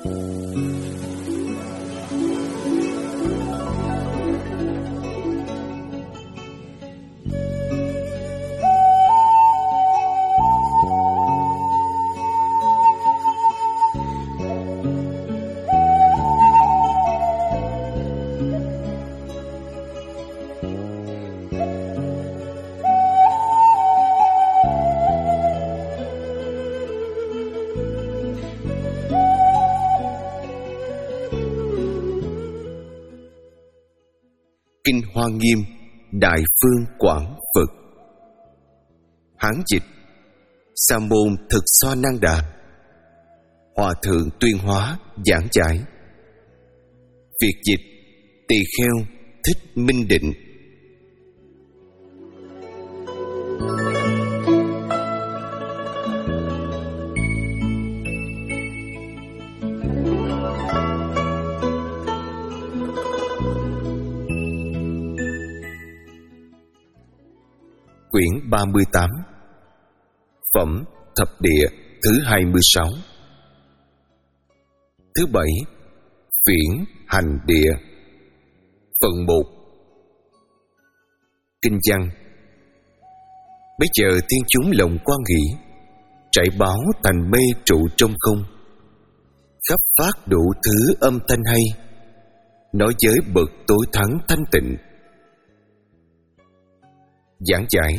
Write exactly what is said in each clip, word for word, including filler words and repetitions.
Kinh Hoa Nghiêm Đại Phương Quảng Phật. Hán dịch Sa môn Thực So Năng Đà. Hòa thượng Tuyên Hóa giảng giải. Việt dịch Tỳ Kheo Thích Minh Định. Quyển ba mươi tám. Phẩm Thập Địa thứ hai mươi sáu. Thứ bảy. Viễn Hành Địa. Phần một. Kinh văn. Bây giờ thiên chúng lòng quan hỷ, trải báo thành mê trụ trong không, khắp phát đủ thứ âm thanh hay, nói giới bậc tối thắng thanh tịnh. Giảng giải.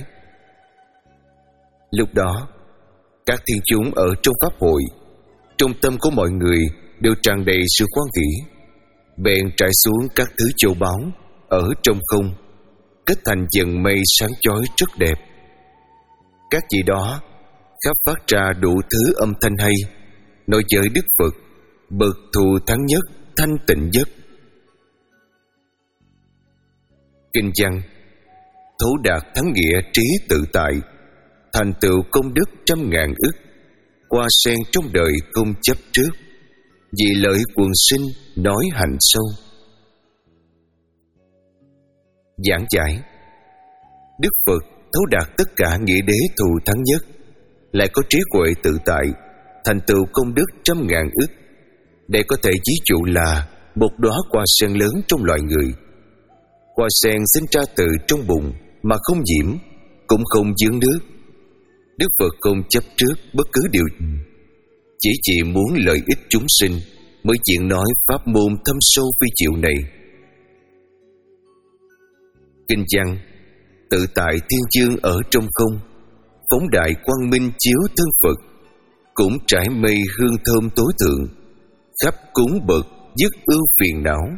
Lúc đó, các thiên chúng ở trong pháp hội, trong tâm của mọi người đều tràn đầy sự hoan hỷ, bèn trải xuống các thứ châu báu ở trong không, kết thành dần mây sáng chói rất đẹp. Các vị đó khắp phát ra đủ thứ âm thanh hay, nói giới Đức Phật bậc thù thắng nhất, thanh tịnh nhất. Kinh văn. Thấu đạt thắng nghĩa trí tự tại, thành tựu công đức trăm ngàn ức, qua sen trong đời không chấp trước, vì lợi quần sinh nói hành sâu. Giảng giải. Đức Phật thấu đạt tất cả nghĩa đế thù thắng nhất, lại có trí huệ tự tại, thành tựu công đức trăm ngàn ức. Đây có thể ví dụ là một đóa hoa sen lớn trong loài người. Hoa sen sinh ra từ trong bùn mà không nhiễm, cũng không dướng nước. Đức Phật không chấp trước bất cứ điều gì, chỉ chỉ muốn lợi ích chúng sinh mới chuyện nói pháp môn thâm sâu vi diệu này. Kinh văn. Tự tại thiên dương ở trong không, phóng đại quang minh chiếu thân Phật, cũng trải mây hương thơm tối thượng, khắp cúng bậc dứt ưu phiền não.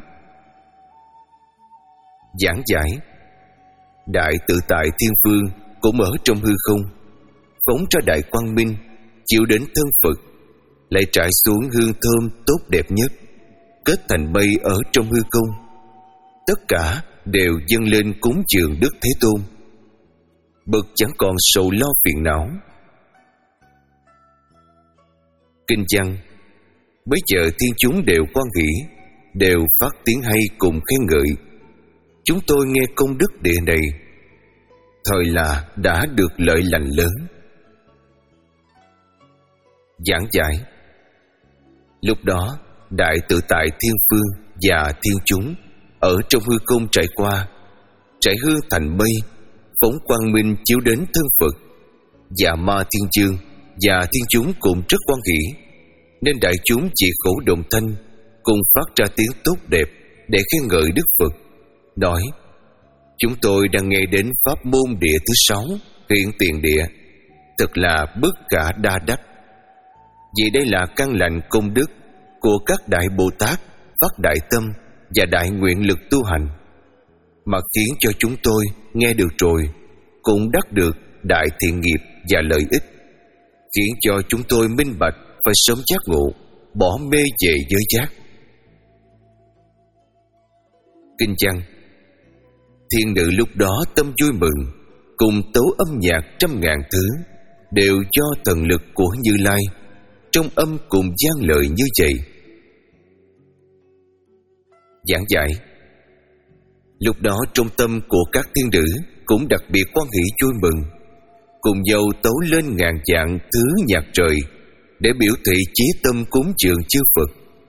Giảng giải. Đại tự tại thiên vương cũng ở trong hư không, phóng ra đại quang minh chiếu đến thân Phật, lại trải xuống hương thơm tốt đẹp nhất, kết thành mây ở trong hư không. Tất cả đều dâng lên cúng dường Đức Thế Tôn, bậc chẳng còn sầu lo phiền não. Kinh văn. Bấy giờ thiên chúng đều hoan hỷ, đều phát tiếng hay cùng khen ngợi. Chúng tôi nghe công đức địa này, thời là đã được lợi lành lớn. Giảng giải. Lúc đó, đại tự tại thiên phương và thiên chúng ở trong hư không trải qua, trải hương thành mây, phóng quang minh chiếu đến thân Phật, và ma thiên dương và thiên chúng cũng rất hoan hỷ, nên đại chúng chỉ khổ đồng thanh, cùng phát ra tiếng tốt đẹp để khen ngợi Đức Phật, nói: chúng tôi đang nghe đến pháp môn địa thứ sáu, hiện tiền địa, thật là bất khả đa đắc. Vì đây là căn lành công đức của các đại Bồ Tát phát đại tâm và đại nguyện lực tu hành, mà khiến cho chúng tôi nghe được rồi cũng đắc được đại thiện nghiệp và lợi ích, khiến cho chúng tôi minh bạch phải sớm giác ngộ, bỏ mê về giới giác. Kinh văn. Thiên nữ lúc đó tâm vui mừng, cùng tấu âm nhạc trăm ngàn thứ, đều do thần lực của Như Lai, trong âm cùng gian lợi như vậy. Giảng giải. Lúc đó trong tâm của các thiên nữ cũng đặc biệt hoan hỷ vui mừng, cùng nhau tấu lên ngàn vạn thứ nhạc trời, để biểu thị chí tâm cúng dường chư Phật,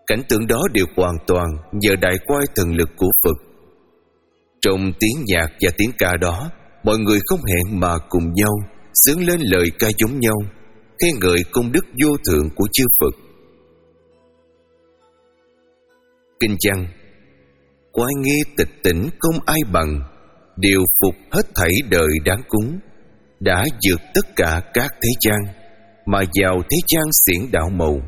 Cảnh tượng đó đều hoàn toàn nhờ đại quay thần lực của Phật. Trong tiếng nhạc và tiếng ca đó, mọi người không hẹn mà cùng nhau xướng lên lời ca giống nhau, khen ngợi công đức vô thượng của chư Phật. Kinh văn: Quay nghi tịch tỉnh không ai bằng, điều phục hết thảy đời đáng cúng, đã vượt tất cả các thế gian, mà vào thế gian xiển đạo màu.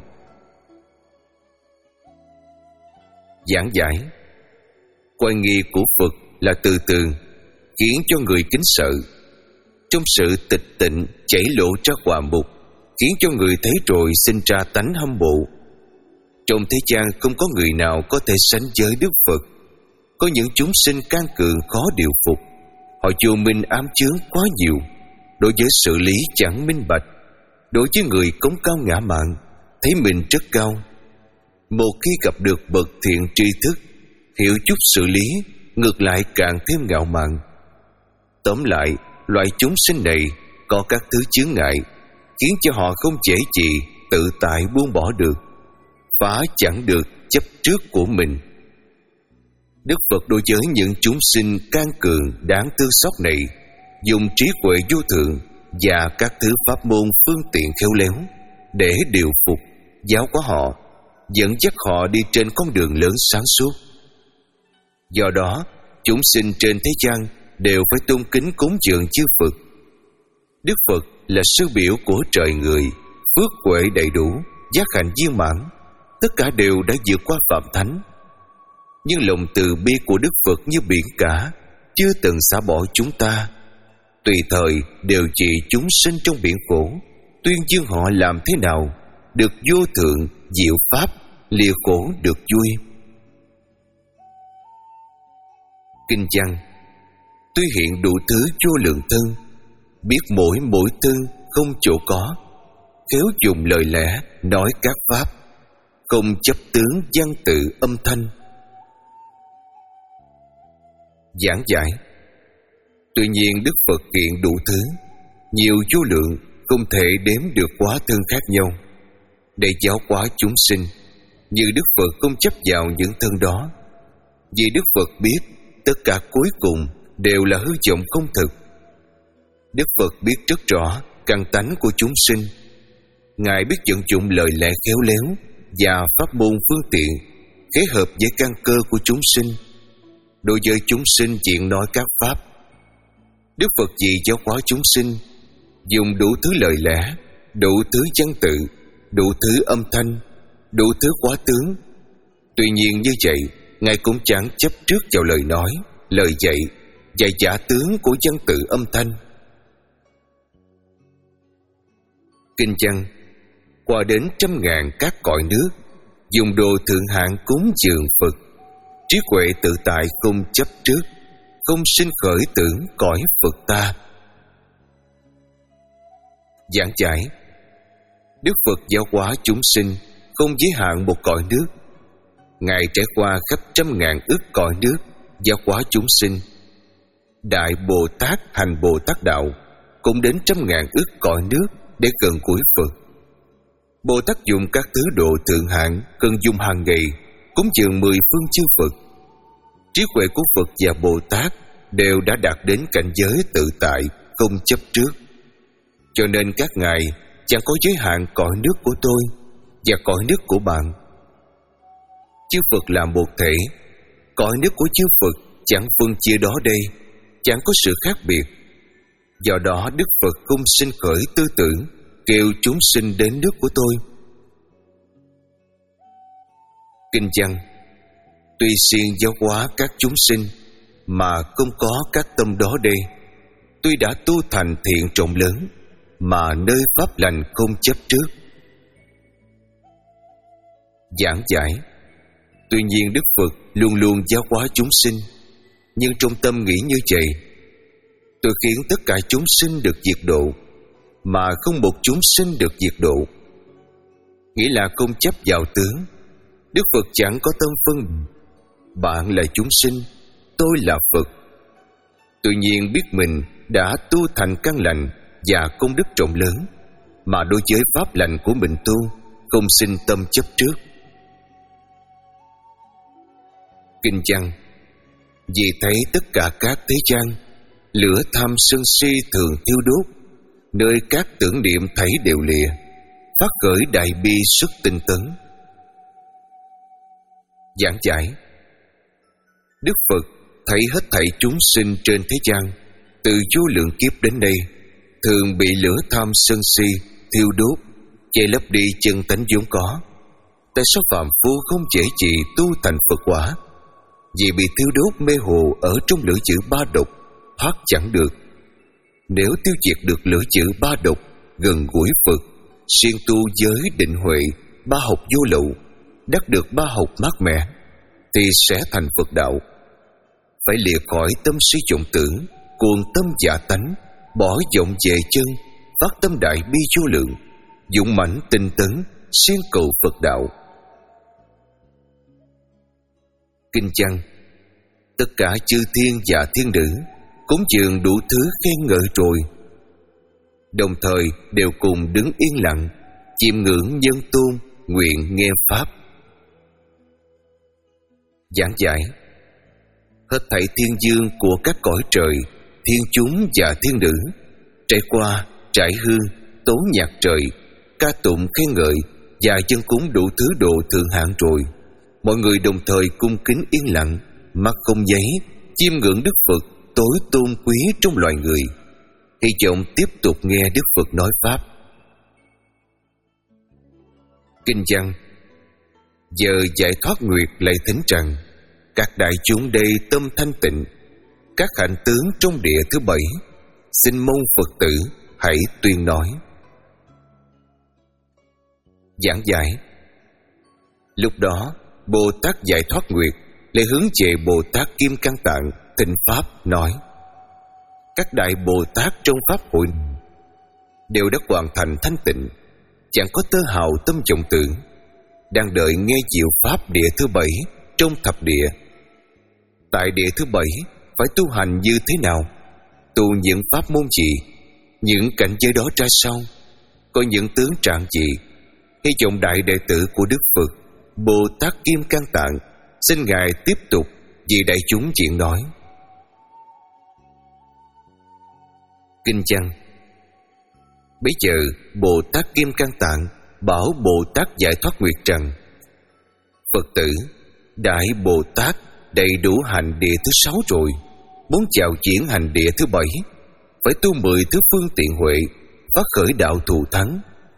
Giảng giải: Quay nghi của Phật là từ từ, khiến cho người kính sợ. Trong sự tịch tịnh chảy lộ ra quả mục, khiến cho người thấy rồi sinh ra tánh hâm mộ. Trong thế gian không có người nào có thể sánh với Đức Phật. Có những chúng sinh can cường khó điều phục, họ vô minh ám chướng quá nhiều. Đối với sự lý chẳng minh bạch, đối với người cống cao ngã mạn, thấy mình rất cao. Một khi gặp được bậc thiện tri thức, hiểu chút sự lý, ngược lại càng thêm ngạo mạn. Tóm lại, loại chúng sinh này có các thứ chướng ngại, khiến cho họ không dễ gì tự tại buông bỏ được, phá chẳng được chấp trước của mình. Đức Phật đối với những chúng sinh can cường đáng thương xót này, dùng trí huệ vô thượng và các thứ pháp môn phương tiện khéo léo để điều phục, giáo hóa họ, dẫn dắt họ đi trên con đường lớn sáng suốt. Do đó, chúng sinh trên thế gian đều phải tôn kính cúng dường chư Phật. Đức Phật là sư biểu của trời người, phước huệ đầy đủ, giác hạnh viên mãn, tất cả đều đã vượt qua phạm thánh. Nhưng lòng từ bi của Đức Phật như biển cả, chưa từng xả bỏ chúng ta, tùy thời đều trị chúng sinh trong biển khổ, tuyên dương họ làm thế nào được vô thượng diệu pháp, lìa khổ được vui. Kinh văn: Tuy hiện đủ thứ vô lượng thân, biết mỗi mỗi thân không chỗ có, khéo dùng lời lẽ nói các pháp, không chấp tướng văn tự âm thanh. Giảng giải: Tuy nhiên Đức Phật hiện đủ thứ, nhiều vô lượng, không thể đếm được quá thân khác nhau, để giáo hóa chúng sinh. Như Đức Phật không chấp vào những thân đó, vì Đức Phật biết tất cả cuối cùng đều là hư vọng không thực. Đức Phật biết rất rõ căn tánh của chúng sinh. Ngài biết vận dụng lời lẽ khéo léo và pháp môn phương tiện kết hợp với căn cơ của chúng sinh. Đối với chúng sinh chuyện nói các pháp, Đức Phật vì giáo hóa chúng sinh, dùng đủ thứ lời lẽ, đủ thứ văn tự, đủ thứ âm thanh, đủ thứ quá tướng. Tuy nhiên như vậy, Ngài cũng chẳng chấp trước vào lời nói, lời dạy và giả tướng của văn tự âm thanh. Kinh văn: Qua đến trăm ngàn các cõi nước, dùng đồ thượng hạng cúng dường Phật, trí huệ tự tại không chấp trước, không sinh khởi tưởng cõi Phật ta. Giảng giải: Đức Phật giáo hóa chúng sinh không giới hạn một cõi nước. Ngài trải qua khắp trăm ngàn ức cõi nước, giáo hóa chúng sinh. Đại Bồ Tát hành Bồ Tát đạo cũng đến trăm ngàn ức cõi nước để gần gũi Phật. Bồ Tát dùng các thứ độ thượng hạng cần dùng hàng ngày cúng dường mười phương chư Phật. Trí huệ của Phật và Bồ Tát đều đã đạt đến cảnh giới tự tại, không chấp trước. Cho nên các ngài chẳng có giới hạn cõi nước của tôi và cõi nước của bạn. Chư Phật là một thể, cõi nước của chư Phật chẳng phân chia đó đây, chẳng có sự khác biệt. Do đó Đức Phật không sinh khởi tư tưởng kêu chúng sinh đến nước của tôi. Kinh văn: Tuy siêng giáo hóa các chúng sinh mà không có các tâm đó đây, tuy đã tu thành thiện trọng lớn mà nơi pháp lành không chấp trước. Giảng giải: Tuy nhiên Đức Phật luôn luôn giáo hóa chúng sinh, nhưng trong tâm nghĩ như vậy: tôi khiến tất cả chúng sinh được diệt độ, mà không một chúng sinh được diệt độ. Nghĩa là không chấp vào tướng. Đức Phật chẳng có tâm phân, bạn là chúng sinh, tôi là Phật. Tuy nhiên biết mình đã tu thành căn lành và công đức rộng lớn, mà đối với pháp lành của mình tu không sinh tâm chấp trước. Kinh văn: vì thấy tất cả các thế gian, lửa tham sân si thường thiêu đốt, nơi các tưởng niệm thấy đều lìa, phát khởi đại bi xuất tinh tấn. Giảng giải: Đức Phật thấy hết thảy chúng sinh trên thế gian từ vô lượng kiếp đến nay thường bị lửa tham sân si thiêu đốt, che lấp đi chân tánh vốn có. Tại sao phàm phu không dễ gì tu thành Phật quả? Vì bị thiêu đốt mê hồ ở trong lửa chữ ba độc, thoát chẳng được. Nếu tiêu diệt được lửa chữ ba độc, gần gũi Phật, siêng tu giới định huệ, ba học vô lậu, đắc được ba học mát mẻ, thì sẽ thành Phật đạo. Phải lìa khỏi tâm si vọng tưởng, cuồng tâm dạ tánh, bỏ vọng về chân, phát tâm đại bi vô lượng, dũng mãnh tinh tấn, siêng cầu Phật đạo. Kinh văn: tất cả chư thiên và thiên nữ cúng dường đủ thứ khen ngợi rồi, đồng thời đều cùng đứng yên lặng, chiêm ngưỡng nhân tôn, nguyện nghe pháp. Giảng giải: hết thảy thiên dương của các cõi trời, thiên chúng và thiên nữ trải qua trải hương, tố nhạc trời, ca tụng khen ngợi và dân cúng đủ thứ độ thượng hạng rồi, mọi người đồng thời cung kính yên lặng, mắt không nháy, chiêm ngưỡng Đức Phật tối tôn quý trong loài người, hy vọng tiếp tục nghe Đức Phật nói pháp. Kinh văn: giờ giải thoát nguyệt lại thính rằng, các đại chúng đây tâm thanh tịnh, các hạnh tướng trong địa thứ bảy, xin mong Phật tử hãy tuyên nói. Giảng giải: lúc đó Bồ Tát giải thoát nguyệt lại hướng về Bồ Tát Kim Cang Tạng thỉnh pháp nói: các đại Bồ Tát trong pháp hội đều đã hoàn thành thanh tịnh, chẳng có tơ hào tâm vọng tưởng, đang đợi nghe diệu pháp địa thứ bảy trong thập địa. Tại địa thứ bảy phải tu hành như thế nào? Tu những pháp môn gì? Những cảnh giới đó ra sao? Có những tướng trạng gì? Hy vọng đại đệ tử của Đức Phật Bồ Tát Kim Cang Tạng xin Ngài tiếp tục vì đại chúng chuyện nói. Kinh văn: bấy giờ Bồ Tát Kim Cang Tạng bảo Bồ Tát Giải Thoát Nguyệt rằng: Phật tử, đại Bồ Tát đầy đủ hành địa thứ sáu rồi, muốn chào chuyển hành địa thứ bảy, phải tu mười thứ phương tiện huệ, phát khởi đạo thù thắng.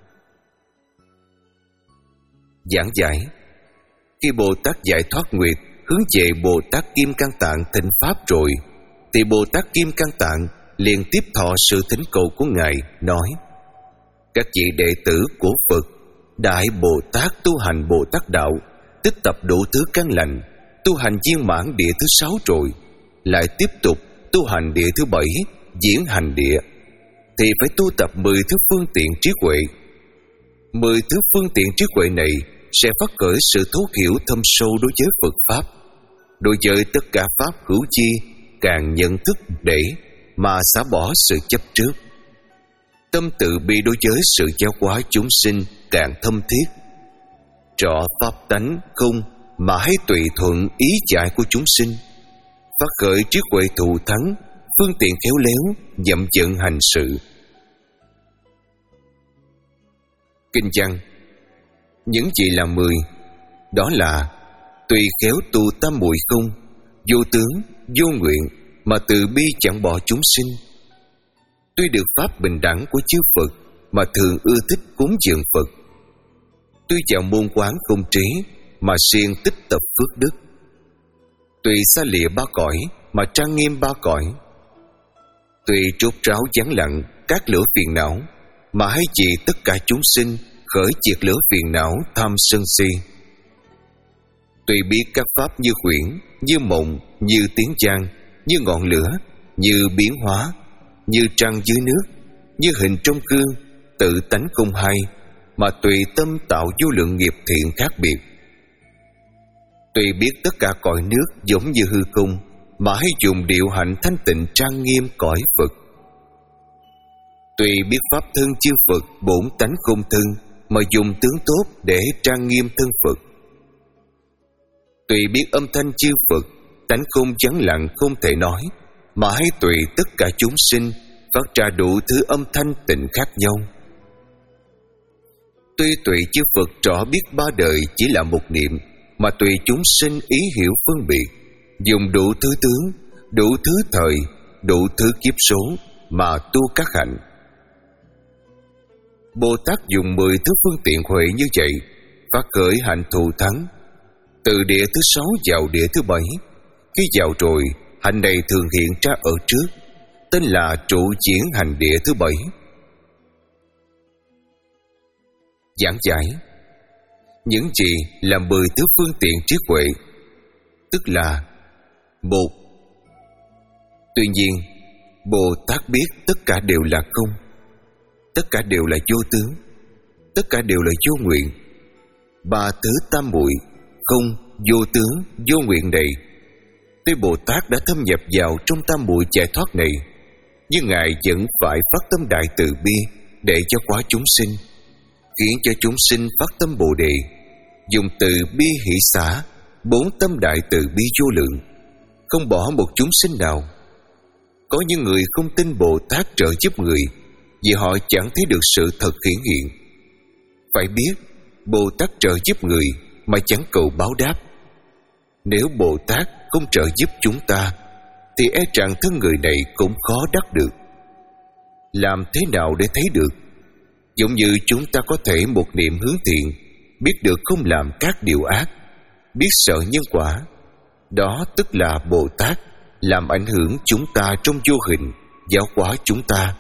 Giảng giải: khi Bồ Tát Giải Thoát Nguyệt hướng về Bồ Tát Kim Cang Tạng thỉnh pháp rồi, thì Bồ Tát Kim Cang Tạng liền tiếp thọ sự thỉnh cầu của Ngài, nói: các vị đệ tử của Phật, đại Bồ Tát tu hành Bồ Tát đạo, tích tập đủ thứ căn lành, tu hành viên mãn địa thứ sáu rồi, lại tiếp tục tu hành địa thứ bảy, diễn hành địa, thì phải tu tập mười thứ phương tiện trí huệ. Mười thứ phương tiện trí huệ này sẽ phát khởi sự thấu hiểu thâm sâu đối với Phật pháp, đối với tất cả pháp hữu chi, càng nhận thức để mà xả bỏ sự chấp trước. Tâm tự bi đối với sự giáo hóa chúng sinh càng thâm thiết. Rõ pháp tánh không mà hãy tùy thuận ý chạy của chúng sinh, phát khởi trí huệ thù thắng, phương tiện khéo léo, dậm dận hành sự. Kinh văn: những gì là mười? Đó là tùy khéo tu tam muội không, vô tướng, vô nguyện, mà từ bi chẳng bỏ chúng sinh. Tuy được pháp bình đẳng của chư Phật, mà thường ưa thích cúng dường Phật. Tuy vào môn quán không trí, mà siêng tích tập phước đức. Tuy xa lìa ba cõi, mà trang nghiêm ba cõi. Tuy trút ráo vắng lặng các lửa phiền não, mà hay vì tất cả chúng sinh khởi diệt lửa phiền não tham sân si. Tuy biết các pháp như khuyển, như mộng, như tiếng vang, như ngọn lửa, như biến hóa, như trăng dưới nước, như hình trong gương, tự tánh không hay, mà tùy tâm tạo vô lượng nghiệp thiện khác biệt. Tuy biết tất cả cõi nước giống như hư không, mà hay dùng điệu hạnh thanh tịnh trang nghiêm cõi Phật. Tuy biết pháp thân chư Phật bổn tánh không thân, mà dùng tướng tốt để trang nghiêm thân Phật. Tùy biết âm thanh chư Phật, tánh không vắng lặng không thể nói, mà hãy tùy tất cả chúng sinh phát ra đủ thứ âm thanh tịnh khác nhau. Tuy tùy chư Phật rõ biết ba đời chỉ là một niệm, mà tùy chúng sinh ý hiểu phân biệt, dùng đủ thứ tướng, đủ thứ thời, đủ thứ kiếp số mà tu các hạnh. Bồ Tát dùng mười thứ phương tiện huệ như vậy phát khởi hạnh thù thắng. Từ địa thứ sáu vào địa thứ bảy, khi vào rồi, hạnh này thường hiện ra ở trước, tên là trụ diễn hành địa thứ bảy. Giảng giải: những gì là mười thứ phương tiện trí huệ, tức là: một. Tuy nhiên, Bồ Tát biết tất cả đều là không, tất cả đều là vô tướng, tất cả đều là vô nguyện. Ba thứ tam muội không, vô tướng, vô nguyện này, tuy Bồ Tát đã thâm nhập vào trong tam muội giải thoát này, nhưng Ngài vẫn phải phát tâm đại từ bi để cho quá chúng sinh, khiến cho chúng sinh phát tâm Bồ Đề, dùng từ bi hỷ xả, bốn tâm đại từ bi vô lượng, không bỏ một chúng sinh nào. Có những người không tin Bồ Tát trợ giúp người vì họ chẳng thấy được sự thật hiển hiện. Phải biết, Bồ Tát trợ giúp người mà chẳng cầu báo đáp. Nếu Bồ Tát không trợ giúp chúng ta, thì e rằng thân người này cũng khó đắc được. Làm thế nào để thấy được? Giống như chúng ta có thể một niệm hướng thiện, biết được không làm các điều ác, biết sợ nhân quả, đó tức là Bồ Tát làm ảnh hưởng chúng ta trong vô hình, giáo hóa chúng ta.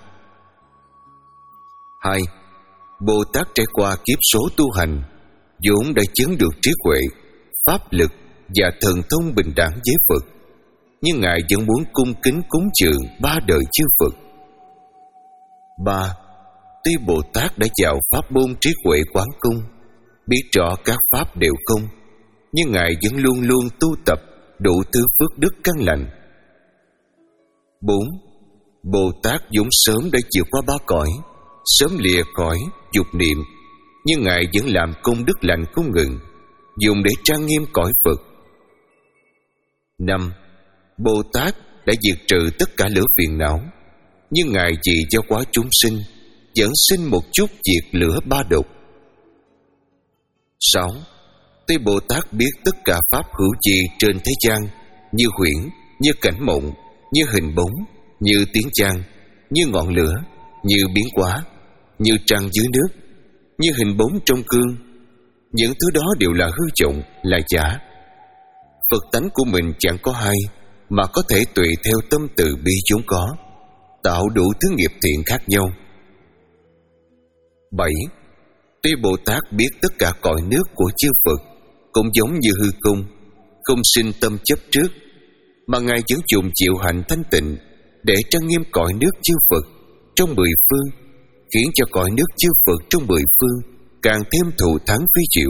Hai. Bồ Tát trải qua kiếp số tu hành, vốn đã chứng được trí huệ, pháp lực và thần thông bình đẳng với Phật, nhưng Ngài vẫn muốn cung kính cúng dường ba đời chư Phật. Ba. Tuy Bồ Tát đã vào pháp môn trí huệ quán cung, biết rõ các pháp đều không, nhưng Ngài vẫn luôn luôn tu tập đủ thứ phước đức căn lành. Bốn. Bồ Tát vốn sớm đã vượt qua ba cõi, sớm lìa khỏi dục niệm, nhưng Ngài vẫn làm công đức lành không ngừng, dùng để trang nghiêm cõi Phật. Năm. Bồ Tát đã diệt trừ tất cả lửa phiền não, nhưng Ngài vì do quá chúng sinh vẫn sinh một chút diệt lửa ba độc. Sáu. Tuy Bồ Tát biết tất cả pháp hữu gì trên thế gian, như huyễn, như cảnh mộng, như hình bóng, như tiếng chang, như ngọn lửa, như biến hóa, như trăng dưới nước, như hình bóng trong gương, những thứ đó đều là hư vọng, là giả. Phật tánh của mình chẳng có hai, mà có thể tùy theo tâm từ bi vốn có, tạo đủ thứ nghiệp thiện khác nhau. Bảy. Tuy Bồ Tát biết tất cả cõi nước của chư Phật cũng giống như hư không, không sinh tâm chấp trước, mà Ngài vẫn dùng chịu hạnh thanh tịnh để trang nghiêm cõi nước chư Phật trong mười phương, khiến cho cõi nước chư Phật trong mười phương càng thêm thù thắng phi diệu.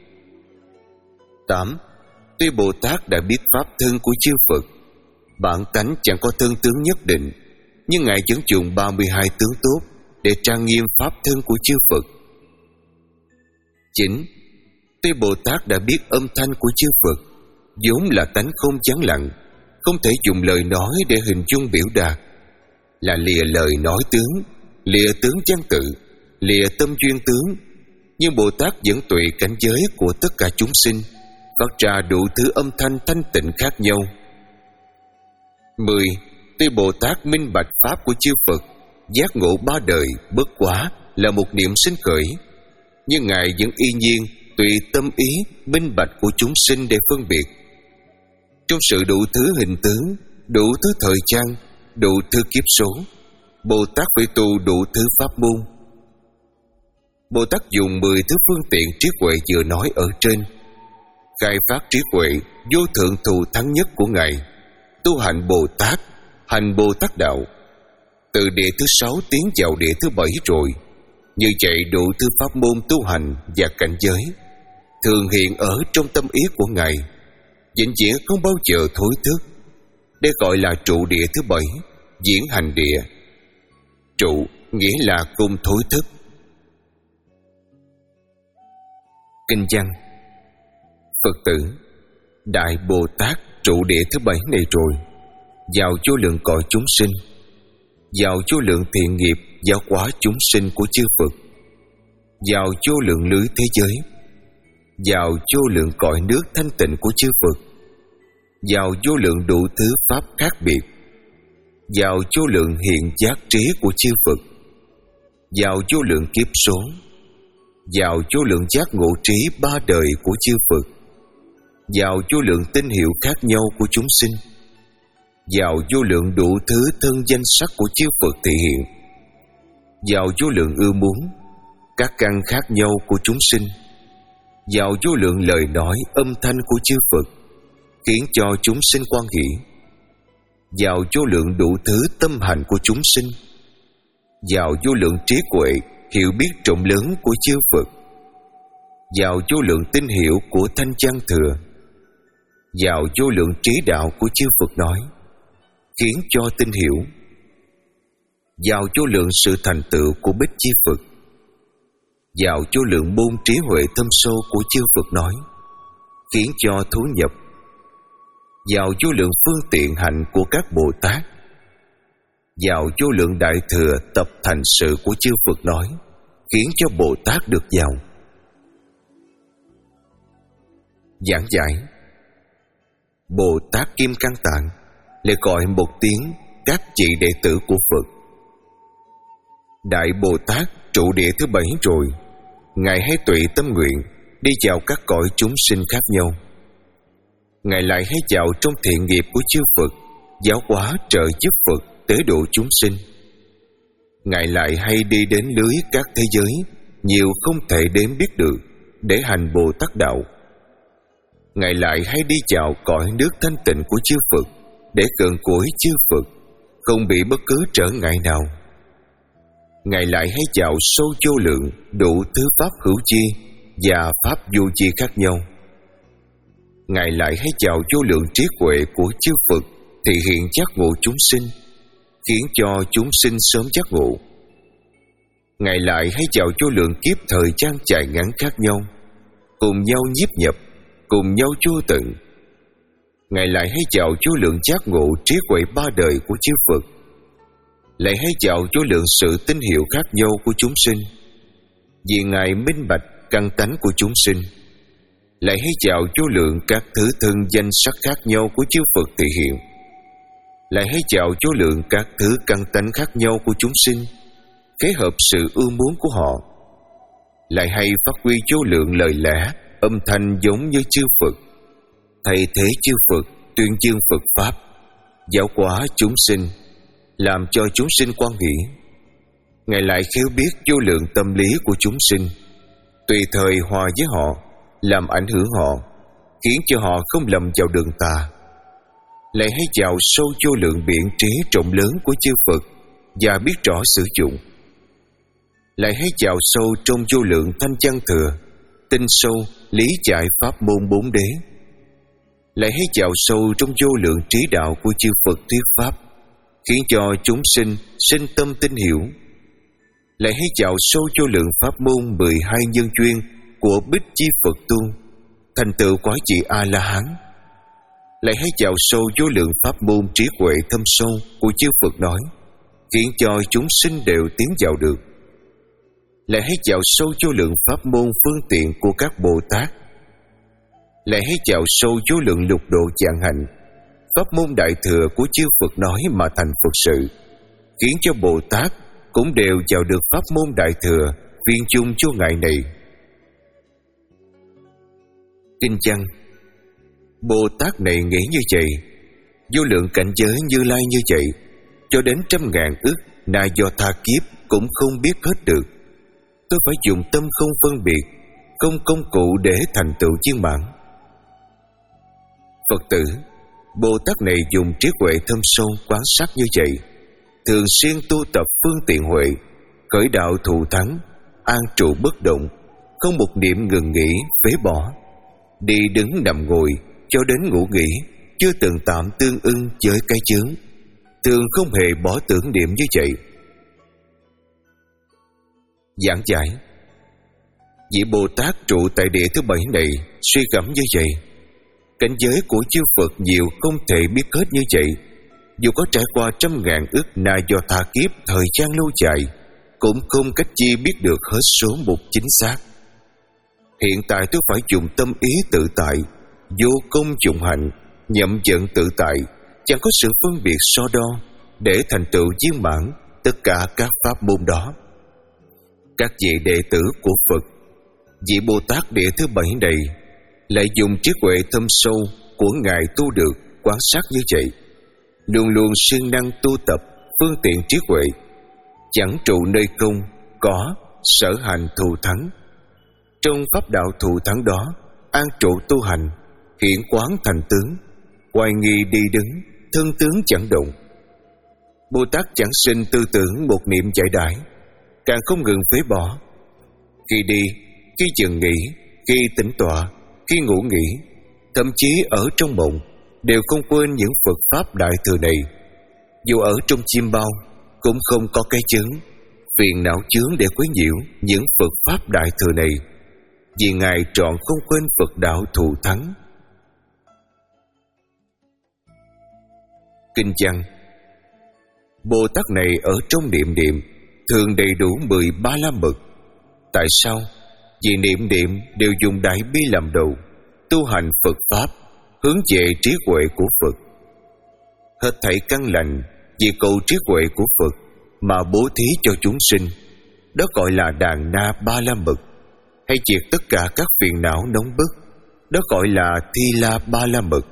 Tám. Tuy Bồ Tát đã biết pháp thân của chư Phật, bản tánh chẳng có thân tướng nhất định, nhưng Ngài vẫn dùng ba mươi hai tướng tốt để trang nghiêm pháp thân của chư Phật. Chín. Tuy Bồ Tát đã biết âm thanh của chư Phật vốn là tánh không vắng lặng, không thể dùng lời nói để hình dung biểu đạt, là lìa lời nói tướng, lìa tướng văn tự, lìa tâm duyên tướng, nhưng Bồ Tát vẫn tùy cảnh giới của tất cả chúng sinh phát ra đủ thứ âm thanh thanh tịnh khác nhau. Mười. Tuy Bồ Tát minh bạch pháp của chư Phật, giác ngộ ba đời bất quá là một niệm sinh khởi, nhưng Ngài vẫn y nhiên tùy tâm ý minh bạch của chúng sinh để phân biệt. Trong sự đủ thứ hình tướng, đủ thứ thời gian, đủ thứ kiếp số, Bồ Tát phải tu đủ thứ pháp môn. Bồ Tát dùng mười thứ phương tiện trí huệ vừa nói ở trên, khai phát trí huệ vô thượng thù thắng nhất của Ngài, tu hành Bồ Tát, hành Bồ Tát đạo. Từ địa thứ sáu tiến vào địa thứ bảy rồi, như vậy đủ thứ pháp môn tu hành và cảnh giới thường hiện ở trong tâm ý của Ngài, vĩnh viễn không bao giờ thối thức. Đây gọi là trụ địa thứ bảy, diễn hành địa. Trụ nghĩa là không thối thức. Kinh văn: Phật tử, Đại Bồ Tát trụ địa thứ bảy này rồi, vào vô lượng cõi chúng sinh, vào vô lượng thiện nghiệp giáo hóa chúng sinh của chư Phật, vào vô lượng lưới thế giới, vào vô lượng cõi nước thanh tịnh của chư Phật, vào vô lượng đủ thứ pháp khác biệt, vào vô lượng hiện giác trí của chư Phật, vào vô lượng kiếp số, vào vô lượng giác ngộ trí ba đời của chư Phật, vào vô lượng tinh hiệu khác nhau của chúng sinh, vào vô lượng đủ thứ thân danh sắc của chư Phật thể hiện, vào vô lượng ưa muốn các căn khác nhau của chúng sinh, vào vô lượng lời nói âm thanh của chư Phật khiến cho chúng sinh quan hỷ, vào vô lượng đủ thứ tâm hành của chúng sinh, vào vô lượng trí huệ hiểu biết rộng lớn của chư Phật, vào vô lượng tinh hiểu của thanh văn thừa, vào vô lượng trí đạo của chư Phật nói khiến cho tinh hiểu, vào vô lượng sự thành tựu của Bích Chi Phật, vào vô lượng môn trí huệ thâm sâu của chư Phật nói khiến cho thú nhập, vào vô lượng phương tiện hạnh của các Bồ Tát, vào vô lượng đại thừa tập thành sự của chư Phật nói khiến cho Bồ Tát được vào. Giảng giải: Bồ Tát Kim Cang Tạng lại gọi một tiếng các vị đệ tử của Phật. Đại Bồ Tát trụ địa thứ bảy rồi, Ngài hãy tùy tâm nguyện đi vào các cõi chúng sinh khác nhau. Ngài lại hãy vào trong thiện nghiệp của chư Phật, giáo hóa trợ giúp Phật tế độ chúng sinh. Ngài lại hay đi đến lưới các thế giới nhiều không thể đếm biết được để hành Bồ Tát đạo. Ngài lại hay đi vào cõi nước thanh tịnh của chư Phật để gần gũi chư Phật, không bị bất cứ trở ngại nào. Ngài lại hay vào sâu vô lượng đủ thứ pháp hữu chi và pháp vô chi khác nhau. Ngài lại hay vào vô lượng trí huệ của chư Phật thể hiện giác ngộ chúng sinh, khiến cho chúng sinh sớm giác ngộ. Ngài lại hay vào vô lượng kiếp thời gian dài ngắn khác nhau, cùng nhau nhiếp nhập, cùng nhau vô tận. Ngài lại hay vào vô lượng giác ngộ trí huệ ba đời của chư Phật, lại hay vào vô lượng sự tín hiệu khác nhau của chúng sinh, vì Ngài minh bạch căn tánh của chúng sinh. Lại hay vào vô lượng các thứ thân danh sắc khác nhau của chư Phật thể hiện, lại hay vào vô lượng các thứ căn tánh khác nhau của chúng sinh, kế hợp sự ưa muốn của họ. Lại hay phát huy vô lượng lời lẽ âm thanh giống như chư Phật, thay thế chư Phật tuyên dương Phật pháp, giáo hóa chúng sinh, làm cho chúng sinh quan hỷ. Ngài lại khéo biết vô lượng tâm lý của chúng sinh, tùy thời hòa với họ, làm ảnh hưởng họ, khiến cho họ không lầm vào đường tà. Lại hay vào sâu vô lượng biển trí rộng lớn của chư Phật và biết rõ sử dụng. Lại hay vào sâu trong vô lượng thanh văn thừa, tinh sâu lý giải pháp môn bốn đế. Lại hay vào sâu trong vô lượng trí đạo của chư Phật thuyết pháp, khiến cho chúng sinh sinh tâm tin hiểu. Lại hay vào sâu vô lượng pháp môn mười hai nhân duyên của Bích Chi Phật tu, thành tựu quả vị A-la-hán. Lại hay vào sâu vô lượng pháp môn trí huệ thâm sâu của chư Phật nói, khiến cho chúng sinh đều tiến vào được. Lại hay vào sâu vô lượng pháp môn phương tiện của các Bồ Tát. Lại hay vào sâu vô lượng lục độ dạng hạnh, pháp môn đại thừa của chư Phật nói mà thành Phật sự, khiến cho Bồ Tát cũng đều vào được pháp môn đại thừa viên chung vô ngại này. Kinh văn: Bồ Tát này nghĩ như vậy, vô lượng cảnh giới Như Lai như vậy, cho đến trăm ngàn ức na do tha kiếp cũng không biết hết được. Tôi phải dùng tâm không phân biệt, không công cụ để thành tựu viên mãn. Phật tử, Bồ Tát này dùng trí huệ thâm sâu quán sát như vậy, thường xuyên tu tập phương tiện huệ, khởi đạo thù thắng, an trụ bất động, không một niệm ngừng nghỉ phế bỏ, đi đứng nằm ngồi cho đến ngủ nghỉ, chưa từng tạm tương ưng với cái chướng, thường không hề bỏ tưởng niệm như vậy. Giảng giải: Vị Bồ Tát trụ tại địa thứ bảy này suy gẫm như vậy, Cảnh giới của chư Phật nhiều không thể biết hết như vậy. Dù có trải qua trăm ngàn ức na do tha kiếp thời gian lâu dài, cũng không cách chi biết được hết số một chính xác. Hiện tại tôi phải dùng tâm ý tự tại, vô công dụng hạnh, nhậm dẫn tự tại, chẳng có sự phân biệt so đo, để thành tựu viên mãn tất cả các pháp môn đó. Các vị đệ tử của Phật, vị Bồ Tát địa thứ bảy này lại dùng trí huệ thâm sâu của Ngài tu được quan sát như vậy, luôn luôn siêng năng tu tập phương tiện trí huệ, chẳng trụ nơi công, có sở hành thù thắng. Trong pháp đạo thù thắng đó, an trụ tu hành, hiện quán thành tướng, hoài nghi đi đứng, thân tướng chẳng động. Bồ Tát chẳng sinh tư tưởng một niệm giải đãi, càng không ngừng phế bỏ. Khi đi, khi dừng nghỉ, khi tĩnh tọa, khi ngủ nghỉ, thậm chí ở trong mộng, đều không quên những Phật pháp đại thừa này. Dù ở trong chim bao, cũng không có cái chướng, phiền não chướng để quấy nhiễu những Phật pháp đại thừa này, vì Ngài trọn không quên Phật đạo thù thắng. Kinh văn: Bồ Tát này ở trong niệm niệm thường đầy đủ mười ba la mật. Tại sao? Vì niệm niệm đều dùng đại bi làm đầu, tu hành Phật pháp, hướng về trí huệ của Phật. Hết thảy căn lành vì cầu trí huệ của Phật mà bố thí cho chúng sinh, đó gọi là đàn na ba la mật. Hay diệt tất cả các phiền não nóng bức, đó gọi là thi la ba la mật.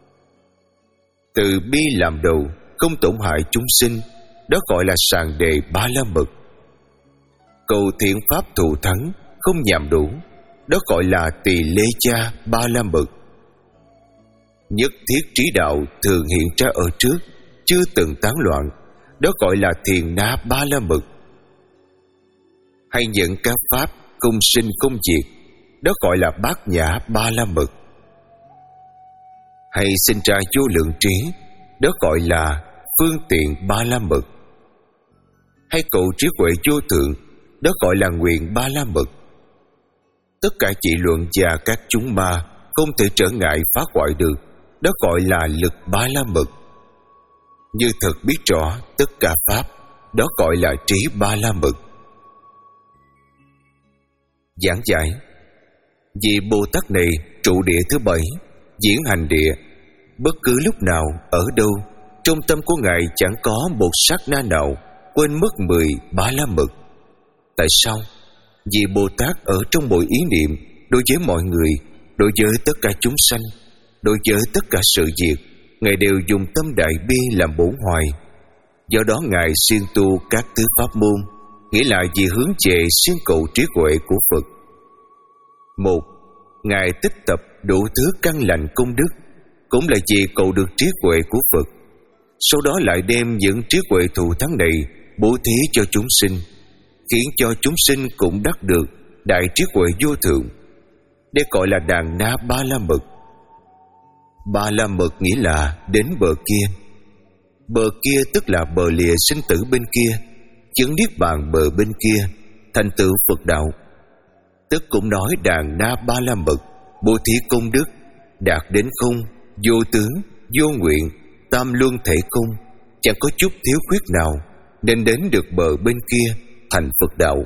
Từ bi làm đầu, không tổn hại chúng sinh, đó gọi là sàng đề ba la mật. Cầu thiện pháp thù thắng, không nhàm đủ, đó gọi là tỳ lê cha ba la mật. Nhất thiết trí đạo thường hiện ra ở trước, chưa từng tán loạn, đó gọi là thiền na ba la mật. Hay nhận các pháp không sinh không diệt, đó gọi là bát nhã ba la mật. Hay sinh ra vô lượng trí, đó gọi là phương tiện ba la mật. Hay cầu trí huệ vô thượng, đó gọi là nguyện ba la mật. Tất cả trị luận và các chúng ma không thể trở ngại phá hoại được, đó gọi là lực ba la mật. Như thật biết rõ tất cả pháp, đó gọi là trí ba la mật. Giảng giải: Vị Bồ Tát này trụ địa thứ bảy, diễn hành địa, bất cứ lúc nào, ở đâu, trong tâm của Ngài chẳng có một sát na nào quên mất mười ba la mật. Tại sao? Vì Bồ Tát ở trong mọi ý niệm, đối với mọi người, đối với tất cả chúng sanh, đối với tất cả sự việc, Ngài đều dùng tâm đại bi làm bổn hoài. Do đó Ngài siêng tu các thứ pháp môn, nghĩa là vì hướng về siêng cầu trí huệ của Phật. Một, Ngài tích tập đủ thứ căn lành công đức, cũng là vì cầu được trí huệ của Phật. Sau đó lại đem những trí huệ thù thắng này bố thí cho chúng sinh, khiến cho chúng sinh cũng đắc được đại trí huệ vô thượng. Đây gọi là đàn na ba la mật. Ba la mật nghĩa là đến bờ kia. Bờ kia tức là bờ lìa sinh tử bên kia, chứng niết bàn bờ bên kia, thành tựu Phật đạo. Tức cũng nói đàn na ba la mật, bố thí công đức, đạt đến không, vô tướng, vô nguyện, tam luân thể không, chẳng có chút thiếu khuyết nào, nên đến được bờ bên kia, thành Phật đạo.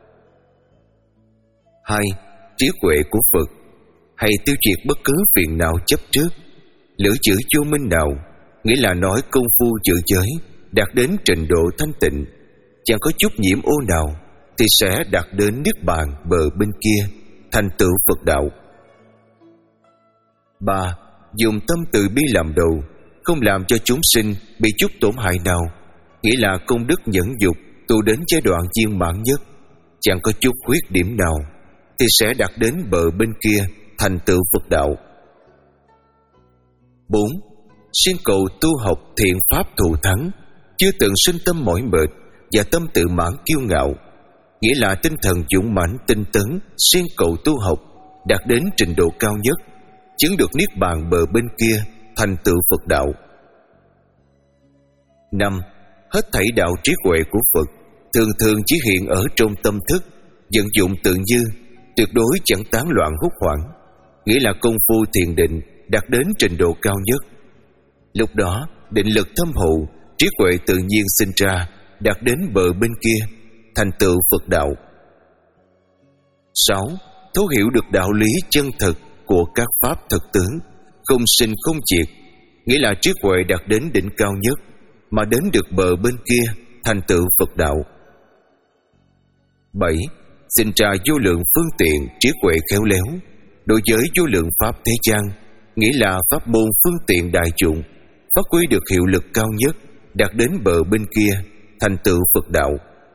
Hai, trí huệ của Phật, hay tiêu diệt bất cứ phiền nào chấp trước, lưỡng chữ vô minh nào, nghĩa là nói công phu giữ giới, đạt đến trình độ thanh tịnh, chẳng có chút nhiễm ô nào, thì sẽ đạt đến niết bàn bờ bên kia, thành tựu Phật đạo. Ba, dùng tâm từ bi làm đầu, không làm cho chúng sinh bị chút tổn hại nào, nghĩa là công đức nhẫn dục tu đến giai đoạn viên mãn nhất, chẳng có chút khuyết điểm nào, thì sẽ đạt đến bờ bên kia, thành tựu Phật đạo. Bốn, siêng cầu tu học thiện pháp thù thắng, chưa từng sinh tâm mỏi mệt và tâm tự mãn kiêu ngạo, nghĩa là tinh thần dũng mãnh tinh tấn, siêng cầu tu học, đạt đến trình độ cao nhất, chứng được niết bàn bờ bên kia, thành tựu Phật đạo. Năm, hết thảy đạo trí huệ của Phật thường thường chỉ hiện ở trong tâm thức, vận dụng tự như, tuyệt đối chẳng tán loạn hốt hoảng, nghĩa là công phu thiền định đạt đến trình độ cao nhất. Lúc đó định lực thâm hậu, trí huệ tự nhiên sinh ra, đạt đến bờ bên kia, thành tựu Phật đạo. Sáu. Thấu hiểu được đạo lý chân thực của các pháp thực tướng, không sinh không diệt, nghĩa là trí huệ đạt đến đỉnh cao nhất, mà đến được bờ bên kia, thành tựu Phật đạo. Bảy. Sinh ra vô lượng phương tiện trí huệ khéo léo đối với vô lượng pháp thế gian, nghĩa là pháp môn phương tiện đại chúng, phát huy được hiệu lực cao nhất, đạt đến bờ bên kia, thành tựu Phật đạo.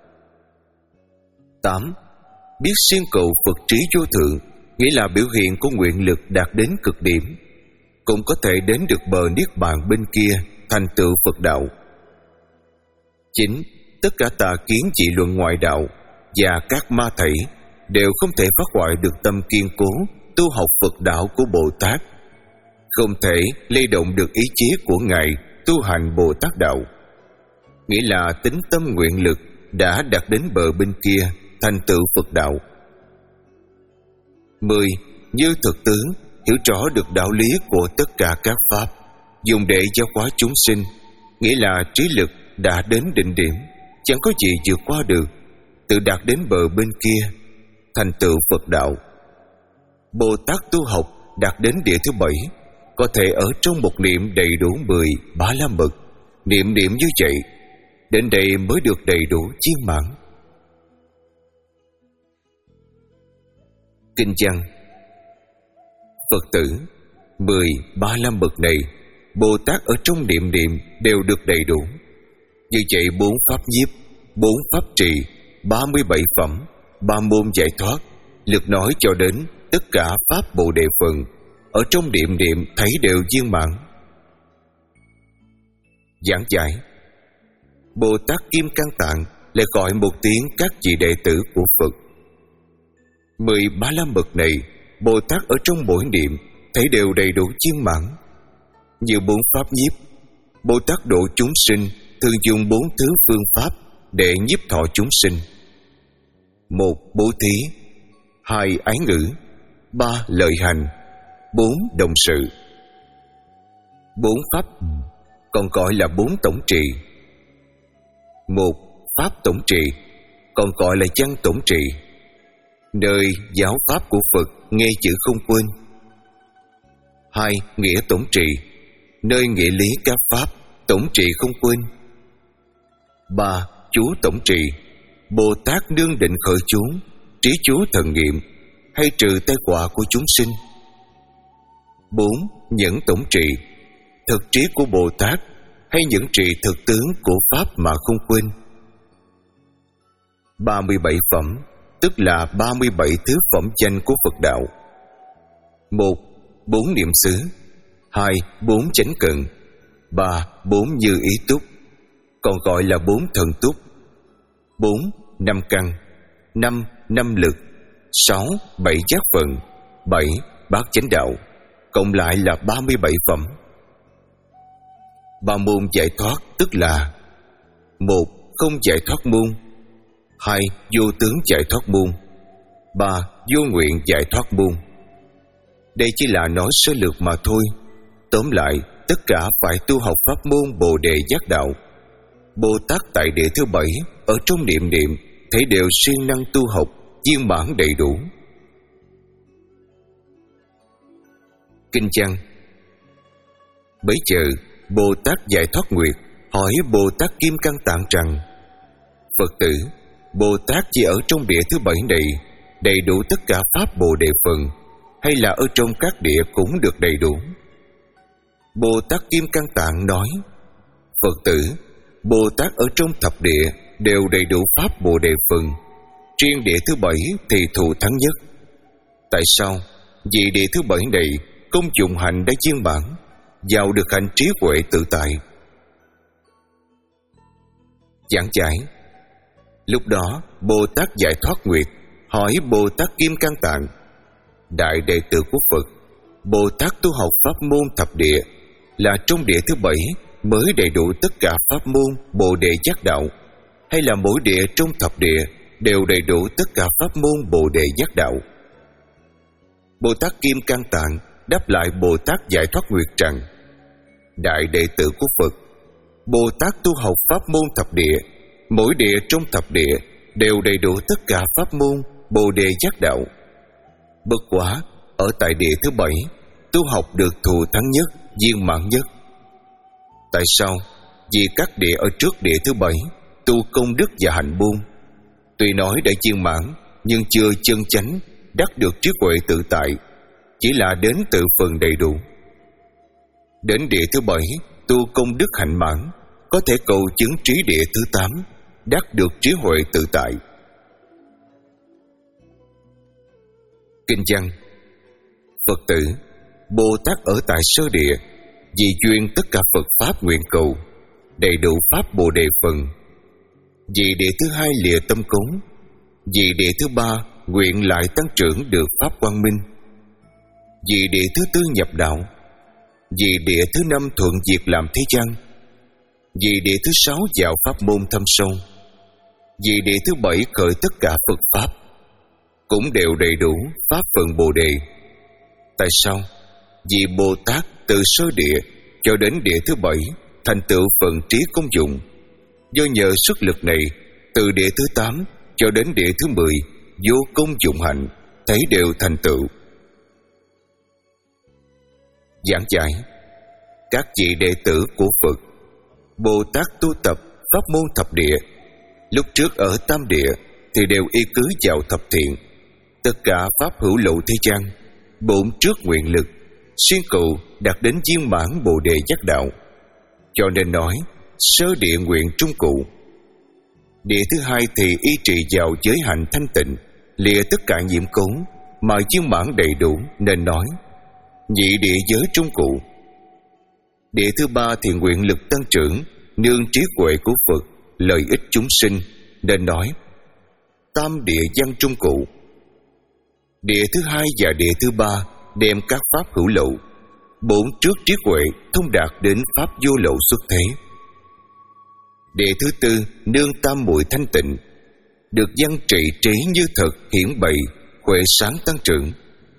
Tám. Biết siêng cầu Phật trí vô thượng, nghĩa là biểu hiện của nguyện lực đạt đến cực điểm, cũng có thể đến được bờ niết bàn bên kia, thành tựu Phật đạo. Chín. Tất cả tà kiến dị luận ngoại đạo và các ma thầy đều không thể phá hoại được tâm kiên cố tu học Phật đạo của Bồ Tát, không thể lay động được ý chí của Ngài tu hành Bồ Tát đạo, nghĩa là tính tâm nguyện lực đã đạt đến bờ bên kia, thành tựu Phật đạo. Mười. Như thực tướng hiểu rõ được đạo lý của tất cả các pháp, dùng để giáo hóa chúng sinh, nghĩa là trí lực đã đến đỉnh điểm, chẳng có gì vượt qua được, tự đạt đến bờ bên kia, thành tựu Phật đạo. Bồ Tát tu học đạt đến địa thứ bảy, có thể ở trong một niệm đầy đủ mười ba la mật, niệm niệm như vậy, đến đây mới được đầy đủ viên mãn. Kinh văn: Phật tử, mười ba la mật này Bồ Tát ở trong niệm niệm đều được đầy đủ. Như vậy bốn pháp nhiếp, bốn pháp trì, ba mươi bảy phẩm, ba môn giải thoát, lượt nói cho đến tất cả pháp Bồ Đề phần, ở trong niệm niệm thấy đều viên mãn. Giảng giải: Bồ Tát Kim Cang Tạng lại gọi một tiếng các vị đệ tử của Phật. Mười ba la mật này Bồ Tát ở trong mỗi niệm thấy đều đầy đủ viên mãn. Như bốn pháp nhiếp, Bồ Tát độ chúng sinh thường dùng bốn thứ phương pháp để nhiếp thọ chúng sinh: một bố thí, hai ái ngữ, ba lợi hành, bốn đồng sự. Bốn pháp còn gọi là bốn tổng trì. Một pháp tổng trì còn gọi là văn tổng trì, nơi giáo pháp của Phật nghe chữ không quên. Hai nghĩa tổng trì, nơi nghĩa lý các pháp tổng trì không quên. Ba chú tổng trì, Bồ Tát nương định khởi chú, trí chú thần nghiệm hay trừ tai họa của chúng sinh. Bốn nhẫn tổng trì, thực trí của Bồ Tát hay nhẫn trì thực tướng của pháp mà không quên. Ba mươi bảy phẩm tức là ba mươi bảy thứ phẩm danh của Phật đạo. Một bốn niệm xứ, hai bốn chánh cận, ba bốn như ý túc, còn gọi là bốn thần túc. Bốn năm căn, năm năm lực, sáu bảy giác vận, bảy bát chánh đạo, cộng lại là ba mươi bảy phẩm. Ba môn giải thoát tức là: một không giải thoát môn, hai vô tướng giải thoát môn, ba vô nguyện giải thoát môn. Đây chỉ là nói sơ lược mà thôi. Tóm lại, tất cả phải tu học pháp môn Bồ Đề giác đạo. Bồ Tát tại địa thứ bảy ở trong niệm niệm thấy đều siêng năng tu học, viên mãn đầy đủ. Kinh văn: Bấy giờ Bồ Tát Giải Thoát Nguyệt hỏi Bồ Tát Kim Cang Tạng rằng: Phật tử, Bồ Tát chỉ ở trong địa thứ bảy này đầy đủ tất cả pháp Bồ Đề phần, hay là ở trong các địa cũng được đầy đủ? Bồ Tát Kim Cang Tạng nói: Phật tử, Bồ Tát ở trong thập địa đều đầy đủ pháp Bồ Đề phần, riêng địa thứ bảy thì thù thắng nhất. Tại sao? Vì địa thứ bảy này công dụng hành đã viên mãn, vào được hành trí huệ tự tại. Giảng giải: Lúc đó Bồ Tát Giải Thoát Nguyệt hỏi Bồ Tát Kim Cang Tạng: Đại đệ tử của Phật, Bồ Tát tu học pháp môn thập địa là trong địa thứ bảy mới đầy đủ tất cả pháp môn Bồ Đề giác đạo, hay là mỗi địa trong thập địa đều đầy đủ tất cả pháp môn Bồ Đề giác đạo? Bồ Tát Kim Cang Tạng đáp lại Bồ Tát Giải Thoát Nguyệt rằng: đại đệ tử của Phật, Bồ Tát tu học pháp môn thập địa, mỗi địa trong thập địa đều đầy đủ tất cả pháp môn Bồ đề giác đạo. Bất quá ở tại địa thứ bảy, tu học được thù thắng nhất, viên mãn nhất. Tại sao? Vì các địa ở trước địa thứ bảy tu công đức và hạnh buông, tuy nói đã viên mãn nhưng chưa chân chánh đắc được trí huệ tự tại, chỉ là đến tự phần đầy đủ. Đến địa thứ bảy tu công đức hạnh mãn, có thể cầu chứng trí địa thứ tám, đắc được trí huệ tự tại. Kinh văn: Phật tử, Bồ Tát ở tại sơ địa, vì duyên tất cả Phật pháp nguyện cầu, đầy đủ pháp Bồ đề phần. Vì địa thứ hai lìa tâm cúng, vì địa thứ ba nguyện lại tăng trưởng được pháp quang minh, vì địa thứ tư nhập đạo, vì địa thứ năm thuận việc làm thế gian, vì địa thứ sáu vào pháp môn thâm sâu, vì địa thứ bảy khởi tất cả Phật pháp, cũng đều đầy đủ pháp phần Bồ đề. Tại sao? Vì Bồ Tát từ sơ địa cho đến địa thứ bảy thành tựu phần trí công dụng. Do nhờ sức lực này, từ địa thứ tám cho đến địa thứ mười, vô công dụng hạnh thấy đều thành tựu. Giảng giải: các vị đệ tử của Phật, Bồ Tát tu tập pháp môn thập địa, lúc trước ở tam địa thì đều y cứ vào thập thiện, tất cả pháp hữu lậu thế gian, bổn trước nguyện lực, xuyên cầu đạt đến viên mãn Bồ đề giác đạo. Cho nên nói sơ địa nguyện trung cụ. Địa thứ hai thì y trì vào giới hạnh thanh tịnh, lìa tất cả nhiễm cấu, mà viên mãn đầy đủ, nên nói nhị địa giới trung cụ. Địa thứ ba thì nguyện lực tăng trưởng, nương trí huệ của Phật, lợi ích chúng sinh, nên nói tam địa văn trung cụ. Địa thứ hai và địa thứ ba đem các pháp hữu lậu, bổn trước trí huệ thông đạt đến pháp vô lậu xuất thế. Địa thứ tư nương tam muội thanh tịnh, được văn trị trí như thật hiển bày, huệ sáng tăng trưởng.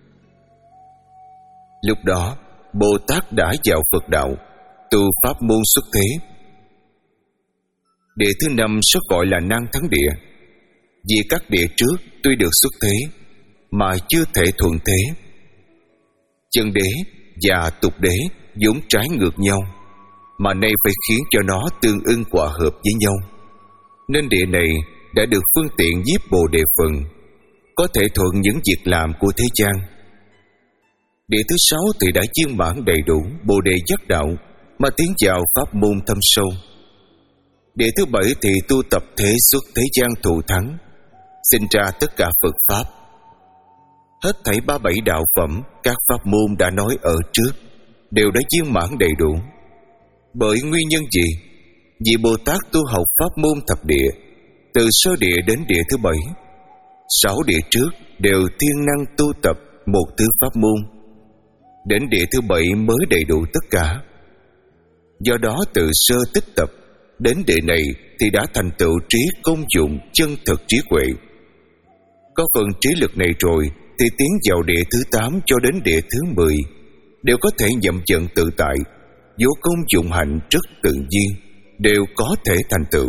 Lúc đó Bồ Tát đã vào Phật đạo, tu pháp môn xuất thế. Địa thứ năm số gọi là nan thắng địa, vì các địa trước tuy được xuất thế mà chưa thể thuận thế. Chân đế và tục đế vốn trái ngược nhau, mà nay phải khiến cho nó tương ưng hòa hợp với nhau, nên địa này đã được phương tiện nhiếp Bồ đề phần, có thể thuận những việc làm của thế gian. Địa thứ sáu thì đã viên mãn đầy đủ Bồ đề giác đạo, mà tiến vào pháp môn thâm sâu. Địa thứ bảy thì tu tập thế xuất thế gian thù thắng, sinh ra tất cả Phật pháp. Hết thảy ba bảy đạo phẩm các pháp môn đã nói ở trước đều đã viên mãn đầy đủ. Bởi nguyên nhân gì? Vì Bồ Tát tu học pháp môn thập địa, từ sơ địa đến địa thứ bảy, sáu địa trước đều thiên năng tu tập một thứ pháp môn, đến địa thứ bảy mới đầy đủ tất cả. Do đó từ sơ tích tập đến địa này thì đã thành tựu trí công dụng chân thực trí huệ. Có phần trí lực này rồi thì tiến vào địa thứ tám cho đến địa thứ mười đều có thể nhậm trận tự tại, vô công dụng hạnh rất tự nhiên, đều có thể thành tựu.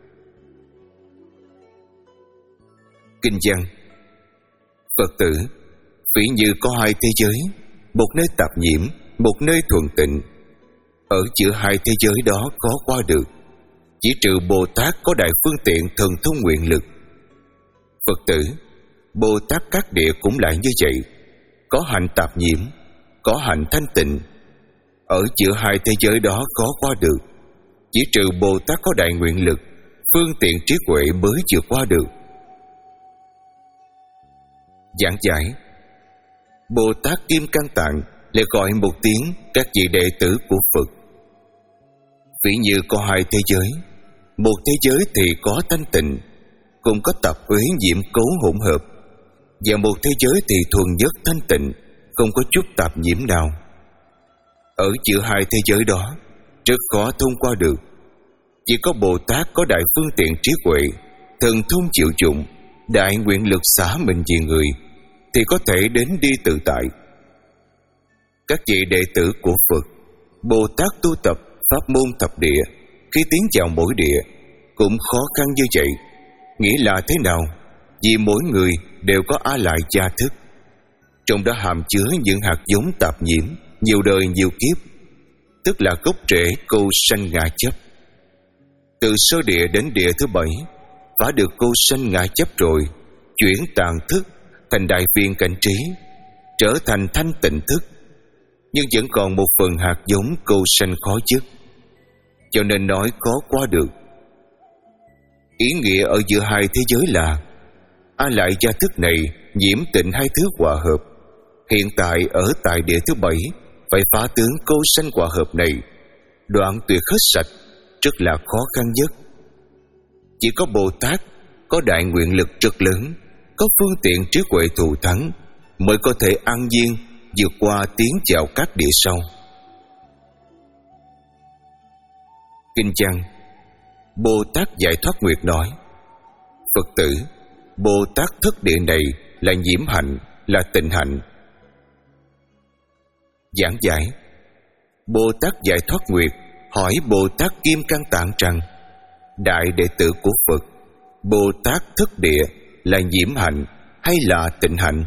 Kinh văn: Phật tử, ví như có hai thế giới, một nơi tạp nhiễm, một nơi thuần tịnh. Ở giữa hai thế giới đó khó qua được, chỉ trừ Bồ Tát có đại phương tiện thần thông nguyện lực. Phật tử, Bồ Tát các địa cũng lại như vậy, có hạnh tạp nhiễm, có hạnh thanh tịnh. Ở giữa hai thế giới đó khó qua được, chỉ trừ Bồ Tát có đại nguyện lực, phương tiện trí huệ mới vượt qua được. Giảng giải: Bồ Tát Kim Cang Tạng lại gọi một tiếng các vị đệ tử của Phật. Ví như có hai thế giới, một thế giới thì có thanh tịnh, cùng có tạp uế nhiễm cấu hỗn hợp, và một thế giới thì thuần nhất thanh tịnh, không có chút tạp nhiễm nào. Ở giữa hai thế giới đó rất khó thông qua được. Chỉ có Bồ Tát có đại phương tiện trí huệ, thần thông chịu dụng, đại nguyện lực xả mình vì người, thì có thể đến đi tự tại. Các vị đệ tử của Phật, Bồ Tát tu tập pháp môn thập địa, khi tiến vào mỗi địa cũng khó khăn như vậy. Nghĩa là thế nào? Vì mỗi người đều có a lại gia thức, trong đó hàm chứa những hạt giống tạp nhiễm nhiều đời nhiều kiếp, tức là gốc rễ câu sanh ngã chấp. Từ sơ địa đến địa thứ bảy, phá được câu sanh ngã chấp rồi, chuyển tàn thức thành đại viên cảnh trí, trở thành thanh tịnh thức, nhưng vẫn còn một phần hạt giống câu sanh khó dứt, cho nên nói khó qua được. Ý nghĩa ở giữa hai thế giới là a lại gia thức này nhiễm tịnh hai thứ hòa hợp. Hiện tại ở tại địa thứ bảy phải phá tướng câu sanh hòa hợp này, đoạn tuyệt hết sạch, rất là khó khăn nhất. Chỉ có Bồ Tát có đại nguyện lực rất lớn, có phương tiện trí huệ thù thắng, mới có thể an nhiên vượt qua tiến vào các địa sau. Kinh văn: Bồ Tát Giải Thoát Nguyệt nói: Phật tử, Bồ Tát thất địa này là nhiễm hạnh, là tịnh hạnh. Giảng giải: Bồ Tát Giải Thoát Nguyệt hỏi Bồ Tát Kim Cang Tạng rằng: đại đệ tử của Phật, Bồ Tát thất địa là nhiễm hạnh hay là tịnh hạnh?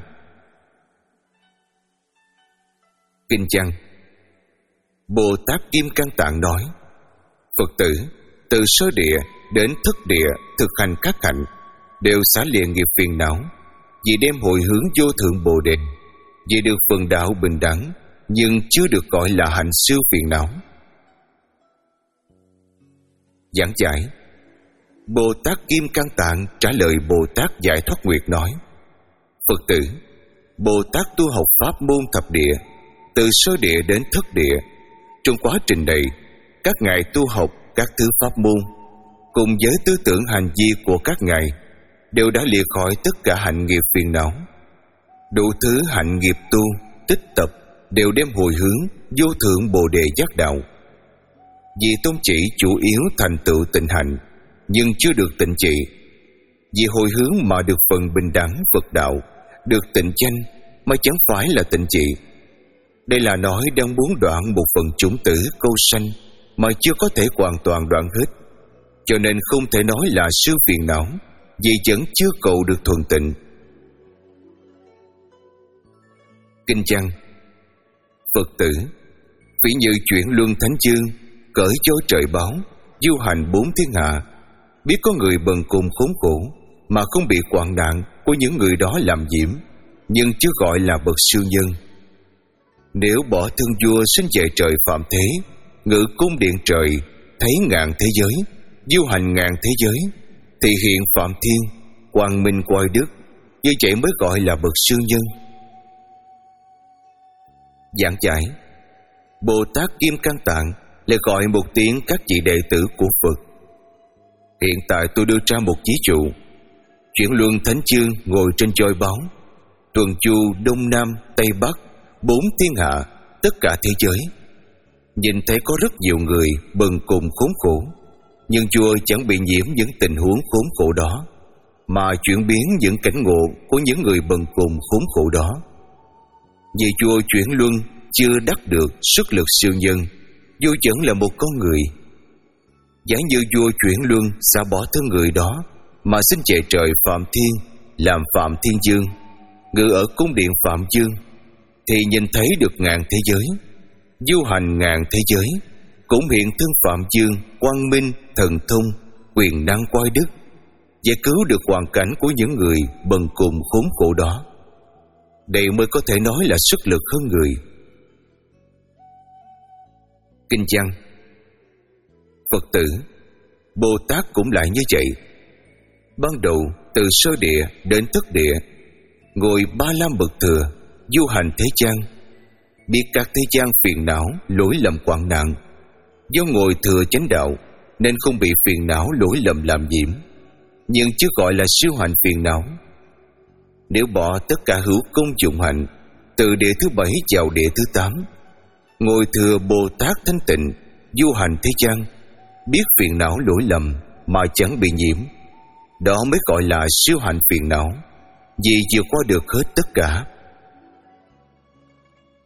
Kinh văn: Bồ Tát Kim Cang Tạng nói: Phật tử, từ sơ địa đến thất địa thực hành các hạnh, đều xả lìa nghiệp phiền não, vì đem hồi hướng vô thượng Bồ Đề, vì được phần đạo bình đẳng, nhưng chưa được gọi là hạnh siêu phiền não. Giảng giải: Bồ Tát Kim Cang Tạng trả lời Bồ Tát Giải Thoát Nguyệt nói: Phật tử, Bồ Tát tu học pháp môn thập địa, từ sơ địa đến thất địa. Trong quá trình này, các ngài tu học các thứ pháp môn, cùng với tư tưởng hành vi của các ngài, đều đã lìa khỏi tất cả hạnh nghiệp phiền não. Đủ thứ hạnh nghiệp tu, tích tập đều đem hồi hướng vô thượng Bồ Đề giác đạo. Vì tôn chỉ chủ yếu thành tựu tịnh hạnh, nhưng chưa được tịnh trị. Vì hồi hướng mà được phần bình đẳng Phật đạo, được tịnh danh mà chẳng phải là tịnh trị. Đây là nói đang muốn đoạn một phần chủng tử câu sanh mà chưa có thể hoàn toàn đoạn hết, cho nên không thể nói là siêu phiền não, vì vẫn chưa cầu được thuần tịnh. Kinh văn: Phật tử, phỉ như chuyển luân thánh chương, cởi chối trời báo, du hành bốn thiên hạ, biết có người bần cùng khốn khổ mà không bị hoạn nạn của những người đó làm nhiễm, nhưng chưa gọi là bậc siêu nhân. Nếu bỏ thân vua sinh về trời phạm thế, ngự cung điện trời, thấy ngàn thế giới, du hành ngàn thế giới, thì hiện phạm thiên, quang minh quay đức, như vậy mới gọi là bậc siêu nhân. Giảng giải: Bồ Tát Kim Cang Tạng lại gọi một tiếng các vị đệ tử của Phật. Hiện tại tôi đưa ra một ví dụ. Chuyển luân thánh chương ngồi trên choi báo, tuần chu đông nam tây bắc, bốn thiên hạ, tất cả thế giới. Nhìn thấy có rất nhiều người bần cùng khốn khổ, nhưng vua chẳng bị nhiễm những tình huống khốn khổ đó, mà chuyển biến những cảnh ngộ của những người bần cùng khốn khổ đó. Vì vua chuyển luân chưa đắc được sức lực siêu nhân, vua vẫn là một con người. Giả như vua chuyển luân xả bỏ thân người đó mà xin về trời Phạm Thiên, làm Phạm Thiên Dương, ngự ở cung điện Phạm Dương, thì nhìn thấy được ngàn thế giới, du hành ngàn thế giới, cũng hiện thân Phạm Dương, quang minh, thần thông, quyền năng quay đức, giải cứu được hoàn cảnh của những người bần cùng khốn khổ đó. Đây mới có thể nói là sức lực hơn người. Kinh văn: Phật tử, Bồ Tát cũng lại như vậy. Ban đầu từ sơ địa đến thất địa, ngồi ba lam bậc thừa, du hành thế gian, biết các thế gian phiền não, lỗi lầm hoạn nạn. Do ngồi thừa chánh đạo nên không bị phiền não lỗi lầm làm nhiễm, nhưng chưa gọi là siêu hành phiền não. Nếu bỏ tất cả hữu công dụng hạnh, từ địa thứ bảy vào địa thứ tám, ngồi thừa Bồ Tát thanh tịnh, du hành thế gian, biết phiền não lỗi lầm mà chẳng bị nhiễm, đó mới gọi là siêu hành phiền não, vì vượt qua được hết tất cả.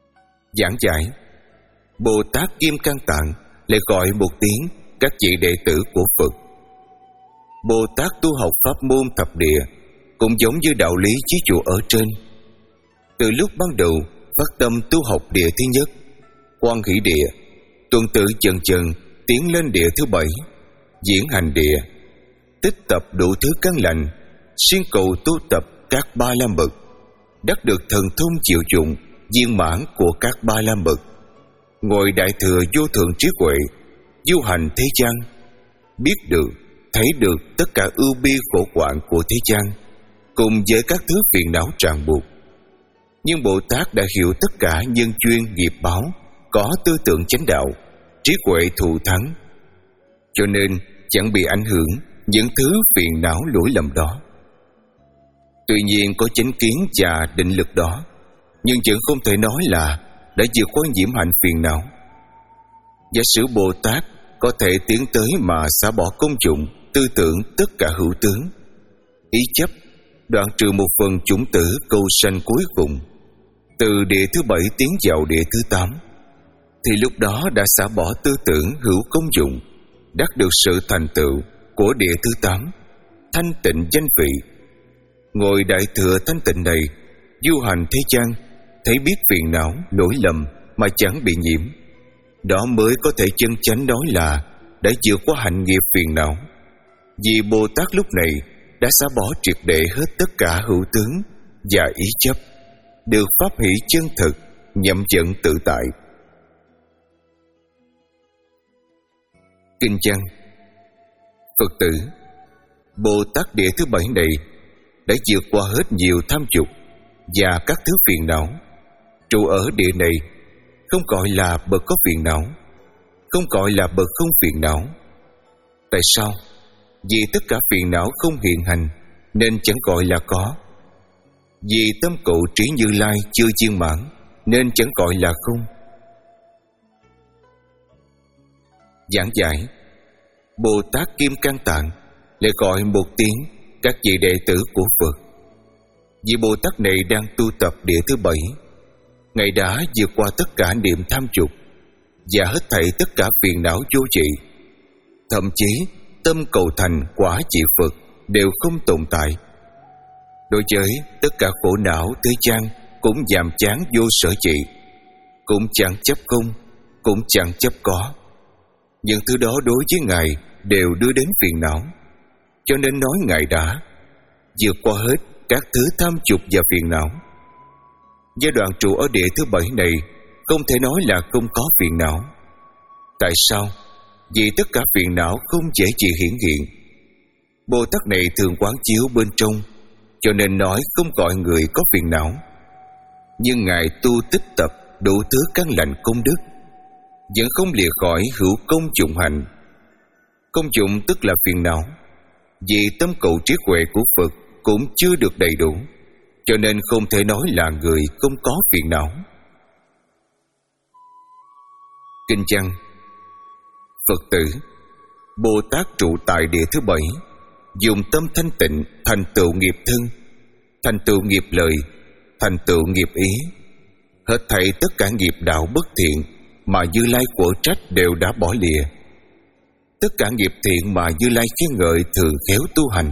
Giảng giải: Bồ Tát Kim Cang Tạng lại gọi một tiếng các vị đệ tử của Phật. Bồ Tát tu học pháp môn thập địa cũng giống như đạo lý ví dụ ở trên. Từ lúc ban đầu phát tâm tu học địa thứ nhất, Quan Hỷ địa, tuần tự dần dần tiến lên địa thứ bảy, Diễn Hành địa, tích tập đủ thứ căn lành, xuyên cầu tu tập các ba la mật, đắc được thần thông chịu dụng viên mãn của các ba la mật, ngồi đại thừa vô thượng trí huệ, du hành thế gian, biết được, thấy được tất cả ưu bi khổ hoạn của thế gian, cùng với các thứ phiền não ràng buộc. Nhưng Bồ Tát đã hiểu tất cả nhân duyên nghiệp báo, có tư tưởng chánh đạo, trí huệ thù thắng, cho nên chẳng bị ảnh hưởng những thứ phiền não lỗi lầm đó. Tuy nhiên có chánh kiến và định lực đó, nhưng vẫn không thể nói là đã vượt qua nhiễm hạnh phiền não. Giả sử Bồ Tát có thể tiến tới mà xả bỏ công dụng, tư tưởng tất cả hữu tướng, ý chấp, đoạn trừ một phần chủng tử cầu sanh cuối cùng, từ địa thứ bảy tiến vào địa thứ tám, thì lúc đó đã xả bỏ tư tưởng hữu công dụng, đắc được sự thành tựu của địa thứ tám, thanh tịnh danh vị. Ngồi đại thừa thanh tịnh này, du hành thế gian, thấy biết phiền não, lỗi lầm mà chẳng bị nhiễm, đó mới có thể chân chánh nói là đã vượt qua hạnh nghiệp phiền não. Vì Bồ Tát lúc này đã xả bỏ triệt để hết tất cả hữu tướng và ý chấp, được pháp hỷ chân thực, nhậm vận tự tại. Kinh văn: Phật tử, Bồ Tát địa thứ bảy này đã vượt qua hết nhiều tham dục và các thứ phiền não, trụ ở địa này không gọi là bậc có phiền não, không gọi là bậc không phiền não. Tại sao? Vì tất cả phiền não không hiện hành nên chẳng gọi là có. Vì tâm cụ trí Như Lai chưa viên mãn nên chẳng gọi là không. Giảng giải: Bồ Tát Kim Cang Tạng lại gọi một tiếng các vị đệ tử của Phật. Vì Bồ Tát này đang tu tập địa thứ bảy, Ngài đã vượt qua tất cả niệm tham dục và hết thảy tất cả phiền não vô trị, thậm chí tâm cầu thành quả vị Phật đều không tồn tại. Đối với tất cả khổ não thế gian cũng nhàm chán vô sở trị, cũng chẳng chấp không, cũng chẳng chấp có. Những thứ đó đối với Ngài đều đưa đến phiền não, cho nên nói Ngài đã vượt qua hết các thứ tham dục và phiền não. Giai đoạn trụ ở địa thứ bảy này không thể nói là không có phiền não. Tại sao? Vì tất cả phiền não không dễ gì hiển hiện. Bồ Tát này thường quán chiếu bên trong, cho nên nói không gọi người có phiền não. Nhưng Ngài tu tích tập đủ thứ căn lành công đức, vẫn không lìa khỏi hữu công dụng hành. Công dụng tức là phiền não. Vì tâm cầu trí huệ của Phật cũng chưa được đầy đủ, cho nên không thể nói là người không có phiền não. Kinh văn: Phật tử, Bồ Tát trụ tại địa thứ bảy, dùng tâm thanh tịnh thành tựu nghiệp thân, thành tựu nghiệp lời, thành tựu nghiệp ý. Hết thảy tất cả nghiệp đạo bất thiện mà Như Lai của trách đều đã bỏ lìa. Tất cả nghiệp thiện mà Như Lai khen ngợi thường khéo tu hành.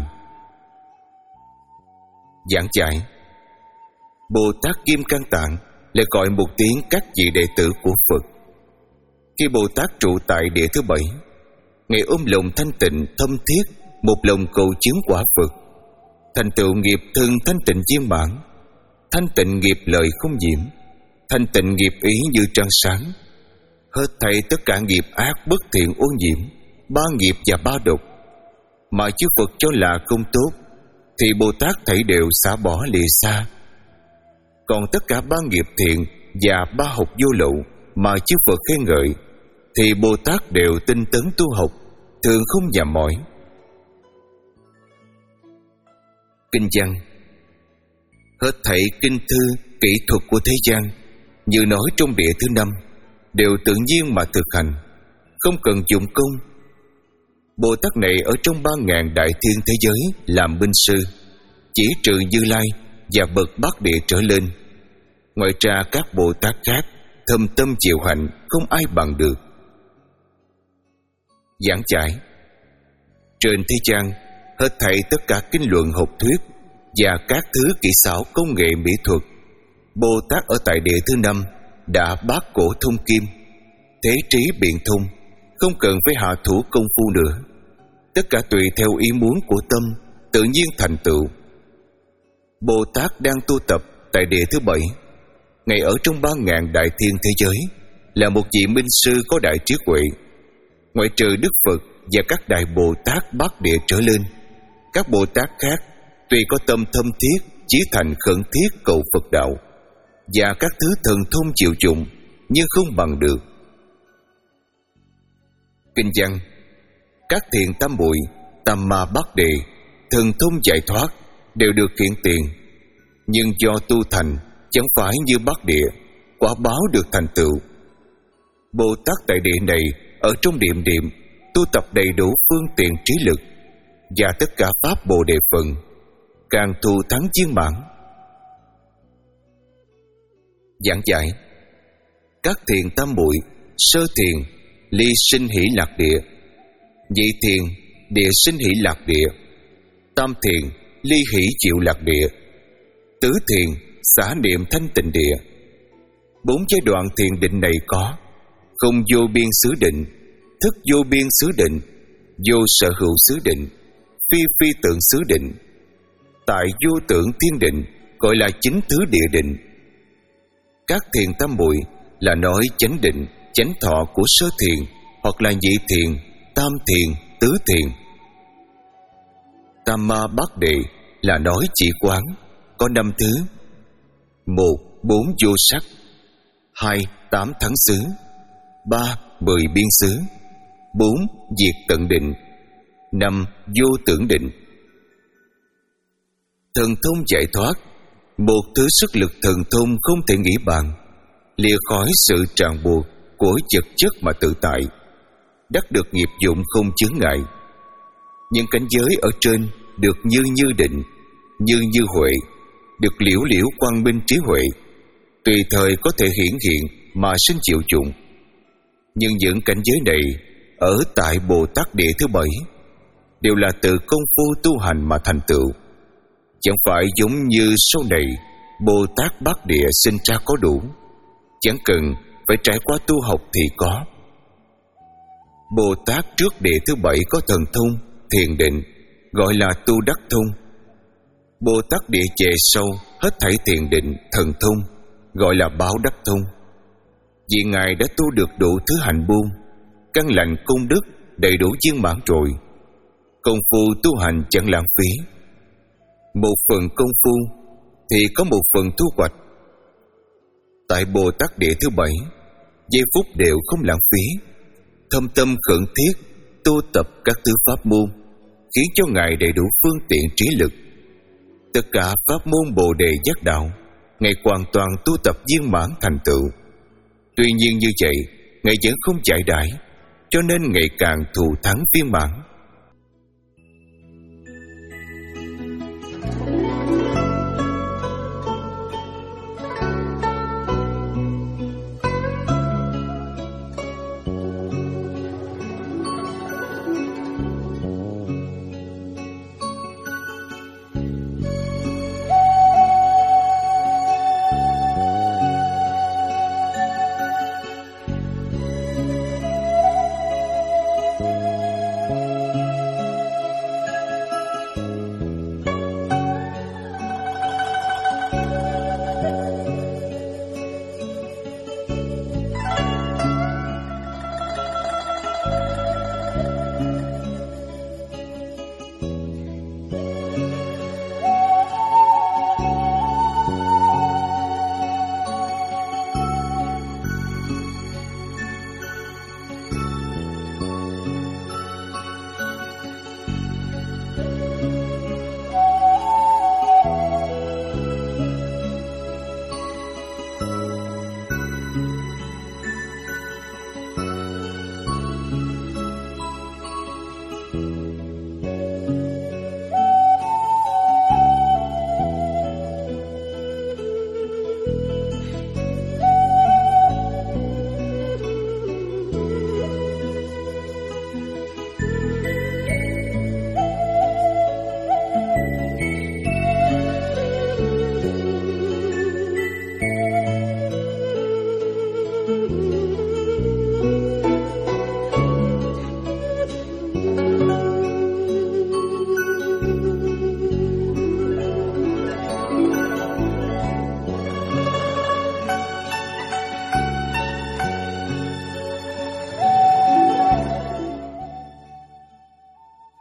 Giảng giải: Bồ Tát Kim Cang Tạng lại gọi một tiếng các vị đệ tử của Phật. Khi Bồ Tát trụ tại địa thứ bảy, Ngài ôm lòng thanh tịnh thâm thiết, một lòng cầu chứng quả Phật, thành tựu nghiệp thân thanh tịnh viên mãn, thanh tịnh nghiệp lời không nhiễm, thanh tịnh nghiệp ý như trăng sáng. Hết thảy tất cả nghiệp ác bất thiện ô nhiễm, ba nghiệp và ba độc mà chư Phật cho là không tốt, thì Bồ Tát thảy đều xả bỏ lìa xa. Còn tất cả ba nghiệp thiện và ba học vô lậu mà chư Phật khen ngợi, thì Bồ Tát đều tinh tấn tu học, thường không nhàm mỏi. Kinh văn: Hết thảy kinh thư, kỹ thuật của thế gian, như nói trong địa thứ năm, đều tự nhiên mà thực hành, không cần dụng công. Bồ Tát này ở trong ba ngàn đại thiên thế giới làm binh sư, chỉ trừ Như Lai và bậc bát địa trở lên. Ngoài ra các Bồ Tát khác thâm tâm chịu hạnh không ai bằng được. Giảng giải: trên thế gian, hết thảy tất cả kinh luận học thuyết và các thứ kỹ xảo công nghệ mỹ thuật, Bồ Tát ở tại địa thứ năm đã bát cổ thông kim, thế trí biện thông, không cần phải hạ thủ công phu nữa. Tất cả tùy theo ý muốn của tâm, tự nhiên thành tựu. Bồ Tát đang tu tập tại địa thứ bảy, ngay ở trong ba ngàn đại thiên thế giới, là một vị minh sư có đại trí huệ. Ngoại trừ Đức Phật và các đại Bồ Tát bát địa trở lên, các Bồ Tát khác tuy có tâm thâm thiết, chí thành khẩn thiết cầu Phật đạo và các thứ thần thông chịu dụng, nhưng không bằng được. Kinh văn: các thiền tam muội, tam ma bát đề, thần thông giải thoát đều được hiện tiền, nhưng do tu thành chẳng phải như bát địa, quả báo được thành tựu. Bồ Tát tại địa này ở trong điềm điềm tu tập đầy đủ phương tiện trí lực và tất cả pháp Bồ đề phần, càng thù thắng viên mãn. Giảng giải: các thiền tam muội, sơ thiền ly sinh hỷ lạc địa, nhị thiền địa sinh hỷ lạc địa, tam thiền ly hỷ chịu lạc địa, tứ thiền xả niệm thanh tịnh địa. Bốn giai đoạn thiền định này có: không vô biên xứ định, thức vô biên xứ định, vô sở hữu xứ định, phi phi tượng xứ định. Tại vô tượng thiên định gọi là chính thứ địa định. Các thiền tam muội là nói chánh định, chánh thọ của sơ thiền hoặc là nhị thiền, tam thiền, tứ thiền. Tam ma bát đề là nói chỉ quán, có năm thứ: một bốn vô sắc, hai tám thắng xứ, ba mười biên xứ, bốn diệt tận định, năm vô tưởng định. Thần thông giải thoát, một thứ sức lực thần thông không thể nghĩ bàn, lìa khỏi sự ràng buộc của vật chất mà tự tại, đắc được nghiệp dụng không chướng ngại. Những cảnh giới ở trên được như như định, như như huệ, được liễu liễu quang minh trí huệ, tùy thời có thể hiển hiện mà sinh chịu dụng. Nhưng những cảnh giới này ở tại Bồ Tát địa thứ bảy đều là từ công phu tu hành mà thành tựu, chẳng phải giống như sau này Bồ Tát bát địa sinh ra có đủ, chẳng cần phải trải qua tu học thì có. Bồ Tát trước địa thứ bảy có thần thông, thiền định, gọi là tu đắc thông. Bồ Tát địa về sau hết thảy thiền định, thần thông, gọi là báo đắc thông. Vì Ngài đã tu được đủ thứ hành buông, căn lành công đức đầy đủ viên mãn rồi, công phu tu hành chẳng lãng phí. Một phần công phu thì có một phần thu hoạch. Tại Bồ Tát địa thứ bảy, giây phút đều không lãng phí, thâm tâm khẩn thiết tu tập các thứ pháp môn, khiến cho Ngài đầy đủ phương tiện trí lực. Tất cả pháp môn Bồ đề giác đạo, Ngài hoàn toàn tu tập viên mãn thành tựu. Tuy nhiên như vậy, Ngài vẫn không chạy đãi, cho nên ngày càng thù thắng viên mãn.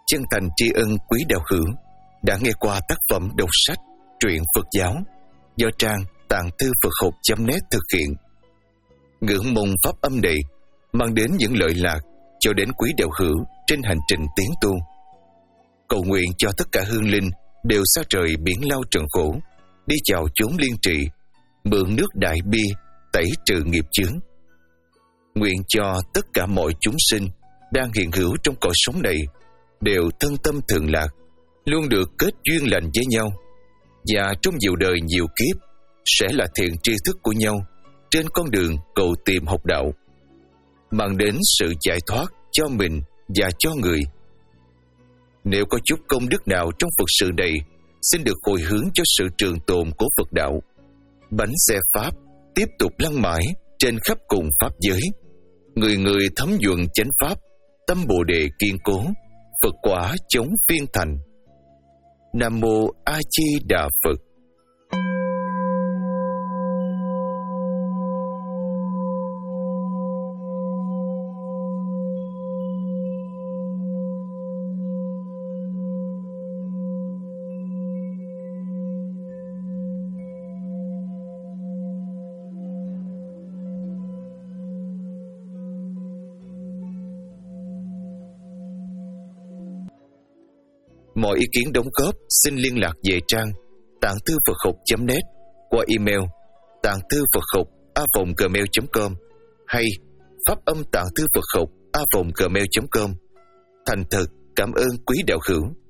chân thành tri ân quý đạo hữu đã nghe qua tác phẩm đọc sách truyện Phật giáo do trang tạng thư Phật học chấm net thực hiện. Ngưỡng mong pháp âm này mang đến những lợi lạc cho đến quý đạo hữu trên hành trình tiến tu. Cầu nguyện cho tất cả hương linh đều xa trời biển lao trần khổ, đi vào chốn liên trị, mượn nước đại bi tẩy trừ nghiệp chướng. Nguyện cho tất cả mọi chúng sinh đang hiện hữu trong cõi sống này đều thân tâm thường lạc, luôn được kết duyên lành với nhau, và trong nhiều đời nhiều kiếp sẽ là thiện tri thức của nhau trên con đường cầu tìm học đạo, mang đến sự giải thoát cho mình và cho người. Nếu có chút công đức nào trong Phật sự này, xin được hồi hướng cho sự trường tồn của Phật đạo. Bánh xe Pháp tiếp tục lăn mãi trên khắp cùng Pháp giới. Người người thấm nhuần chánh Pháp, tâm Bồ Đề kiên cố, Phật quả chống phiên thành. Nam Mô A Di Đà Phật. Mọi ý kiến đóng góp xin liên lạc về trang tạng thư Phật học chấm net qua email tạng thư Phật học a vòng gmail chấm com hay pháp âm tạng thư Phật học a vòng gmail chấm com. Thành thật cảm ơn quý đạo hữu.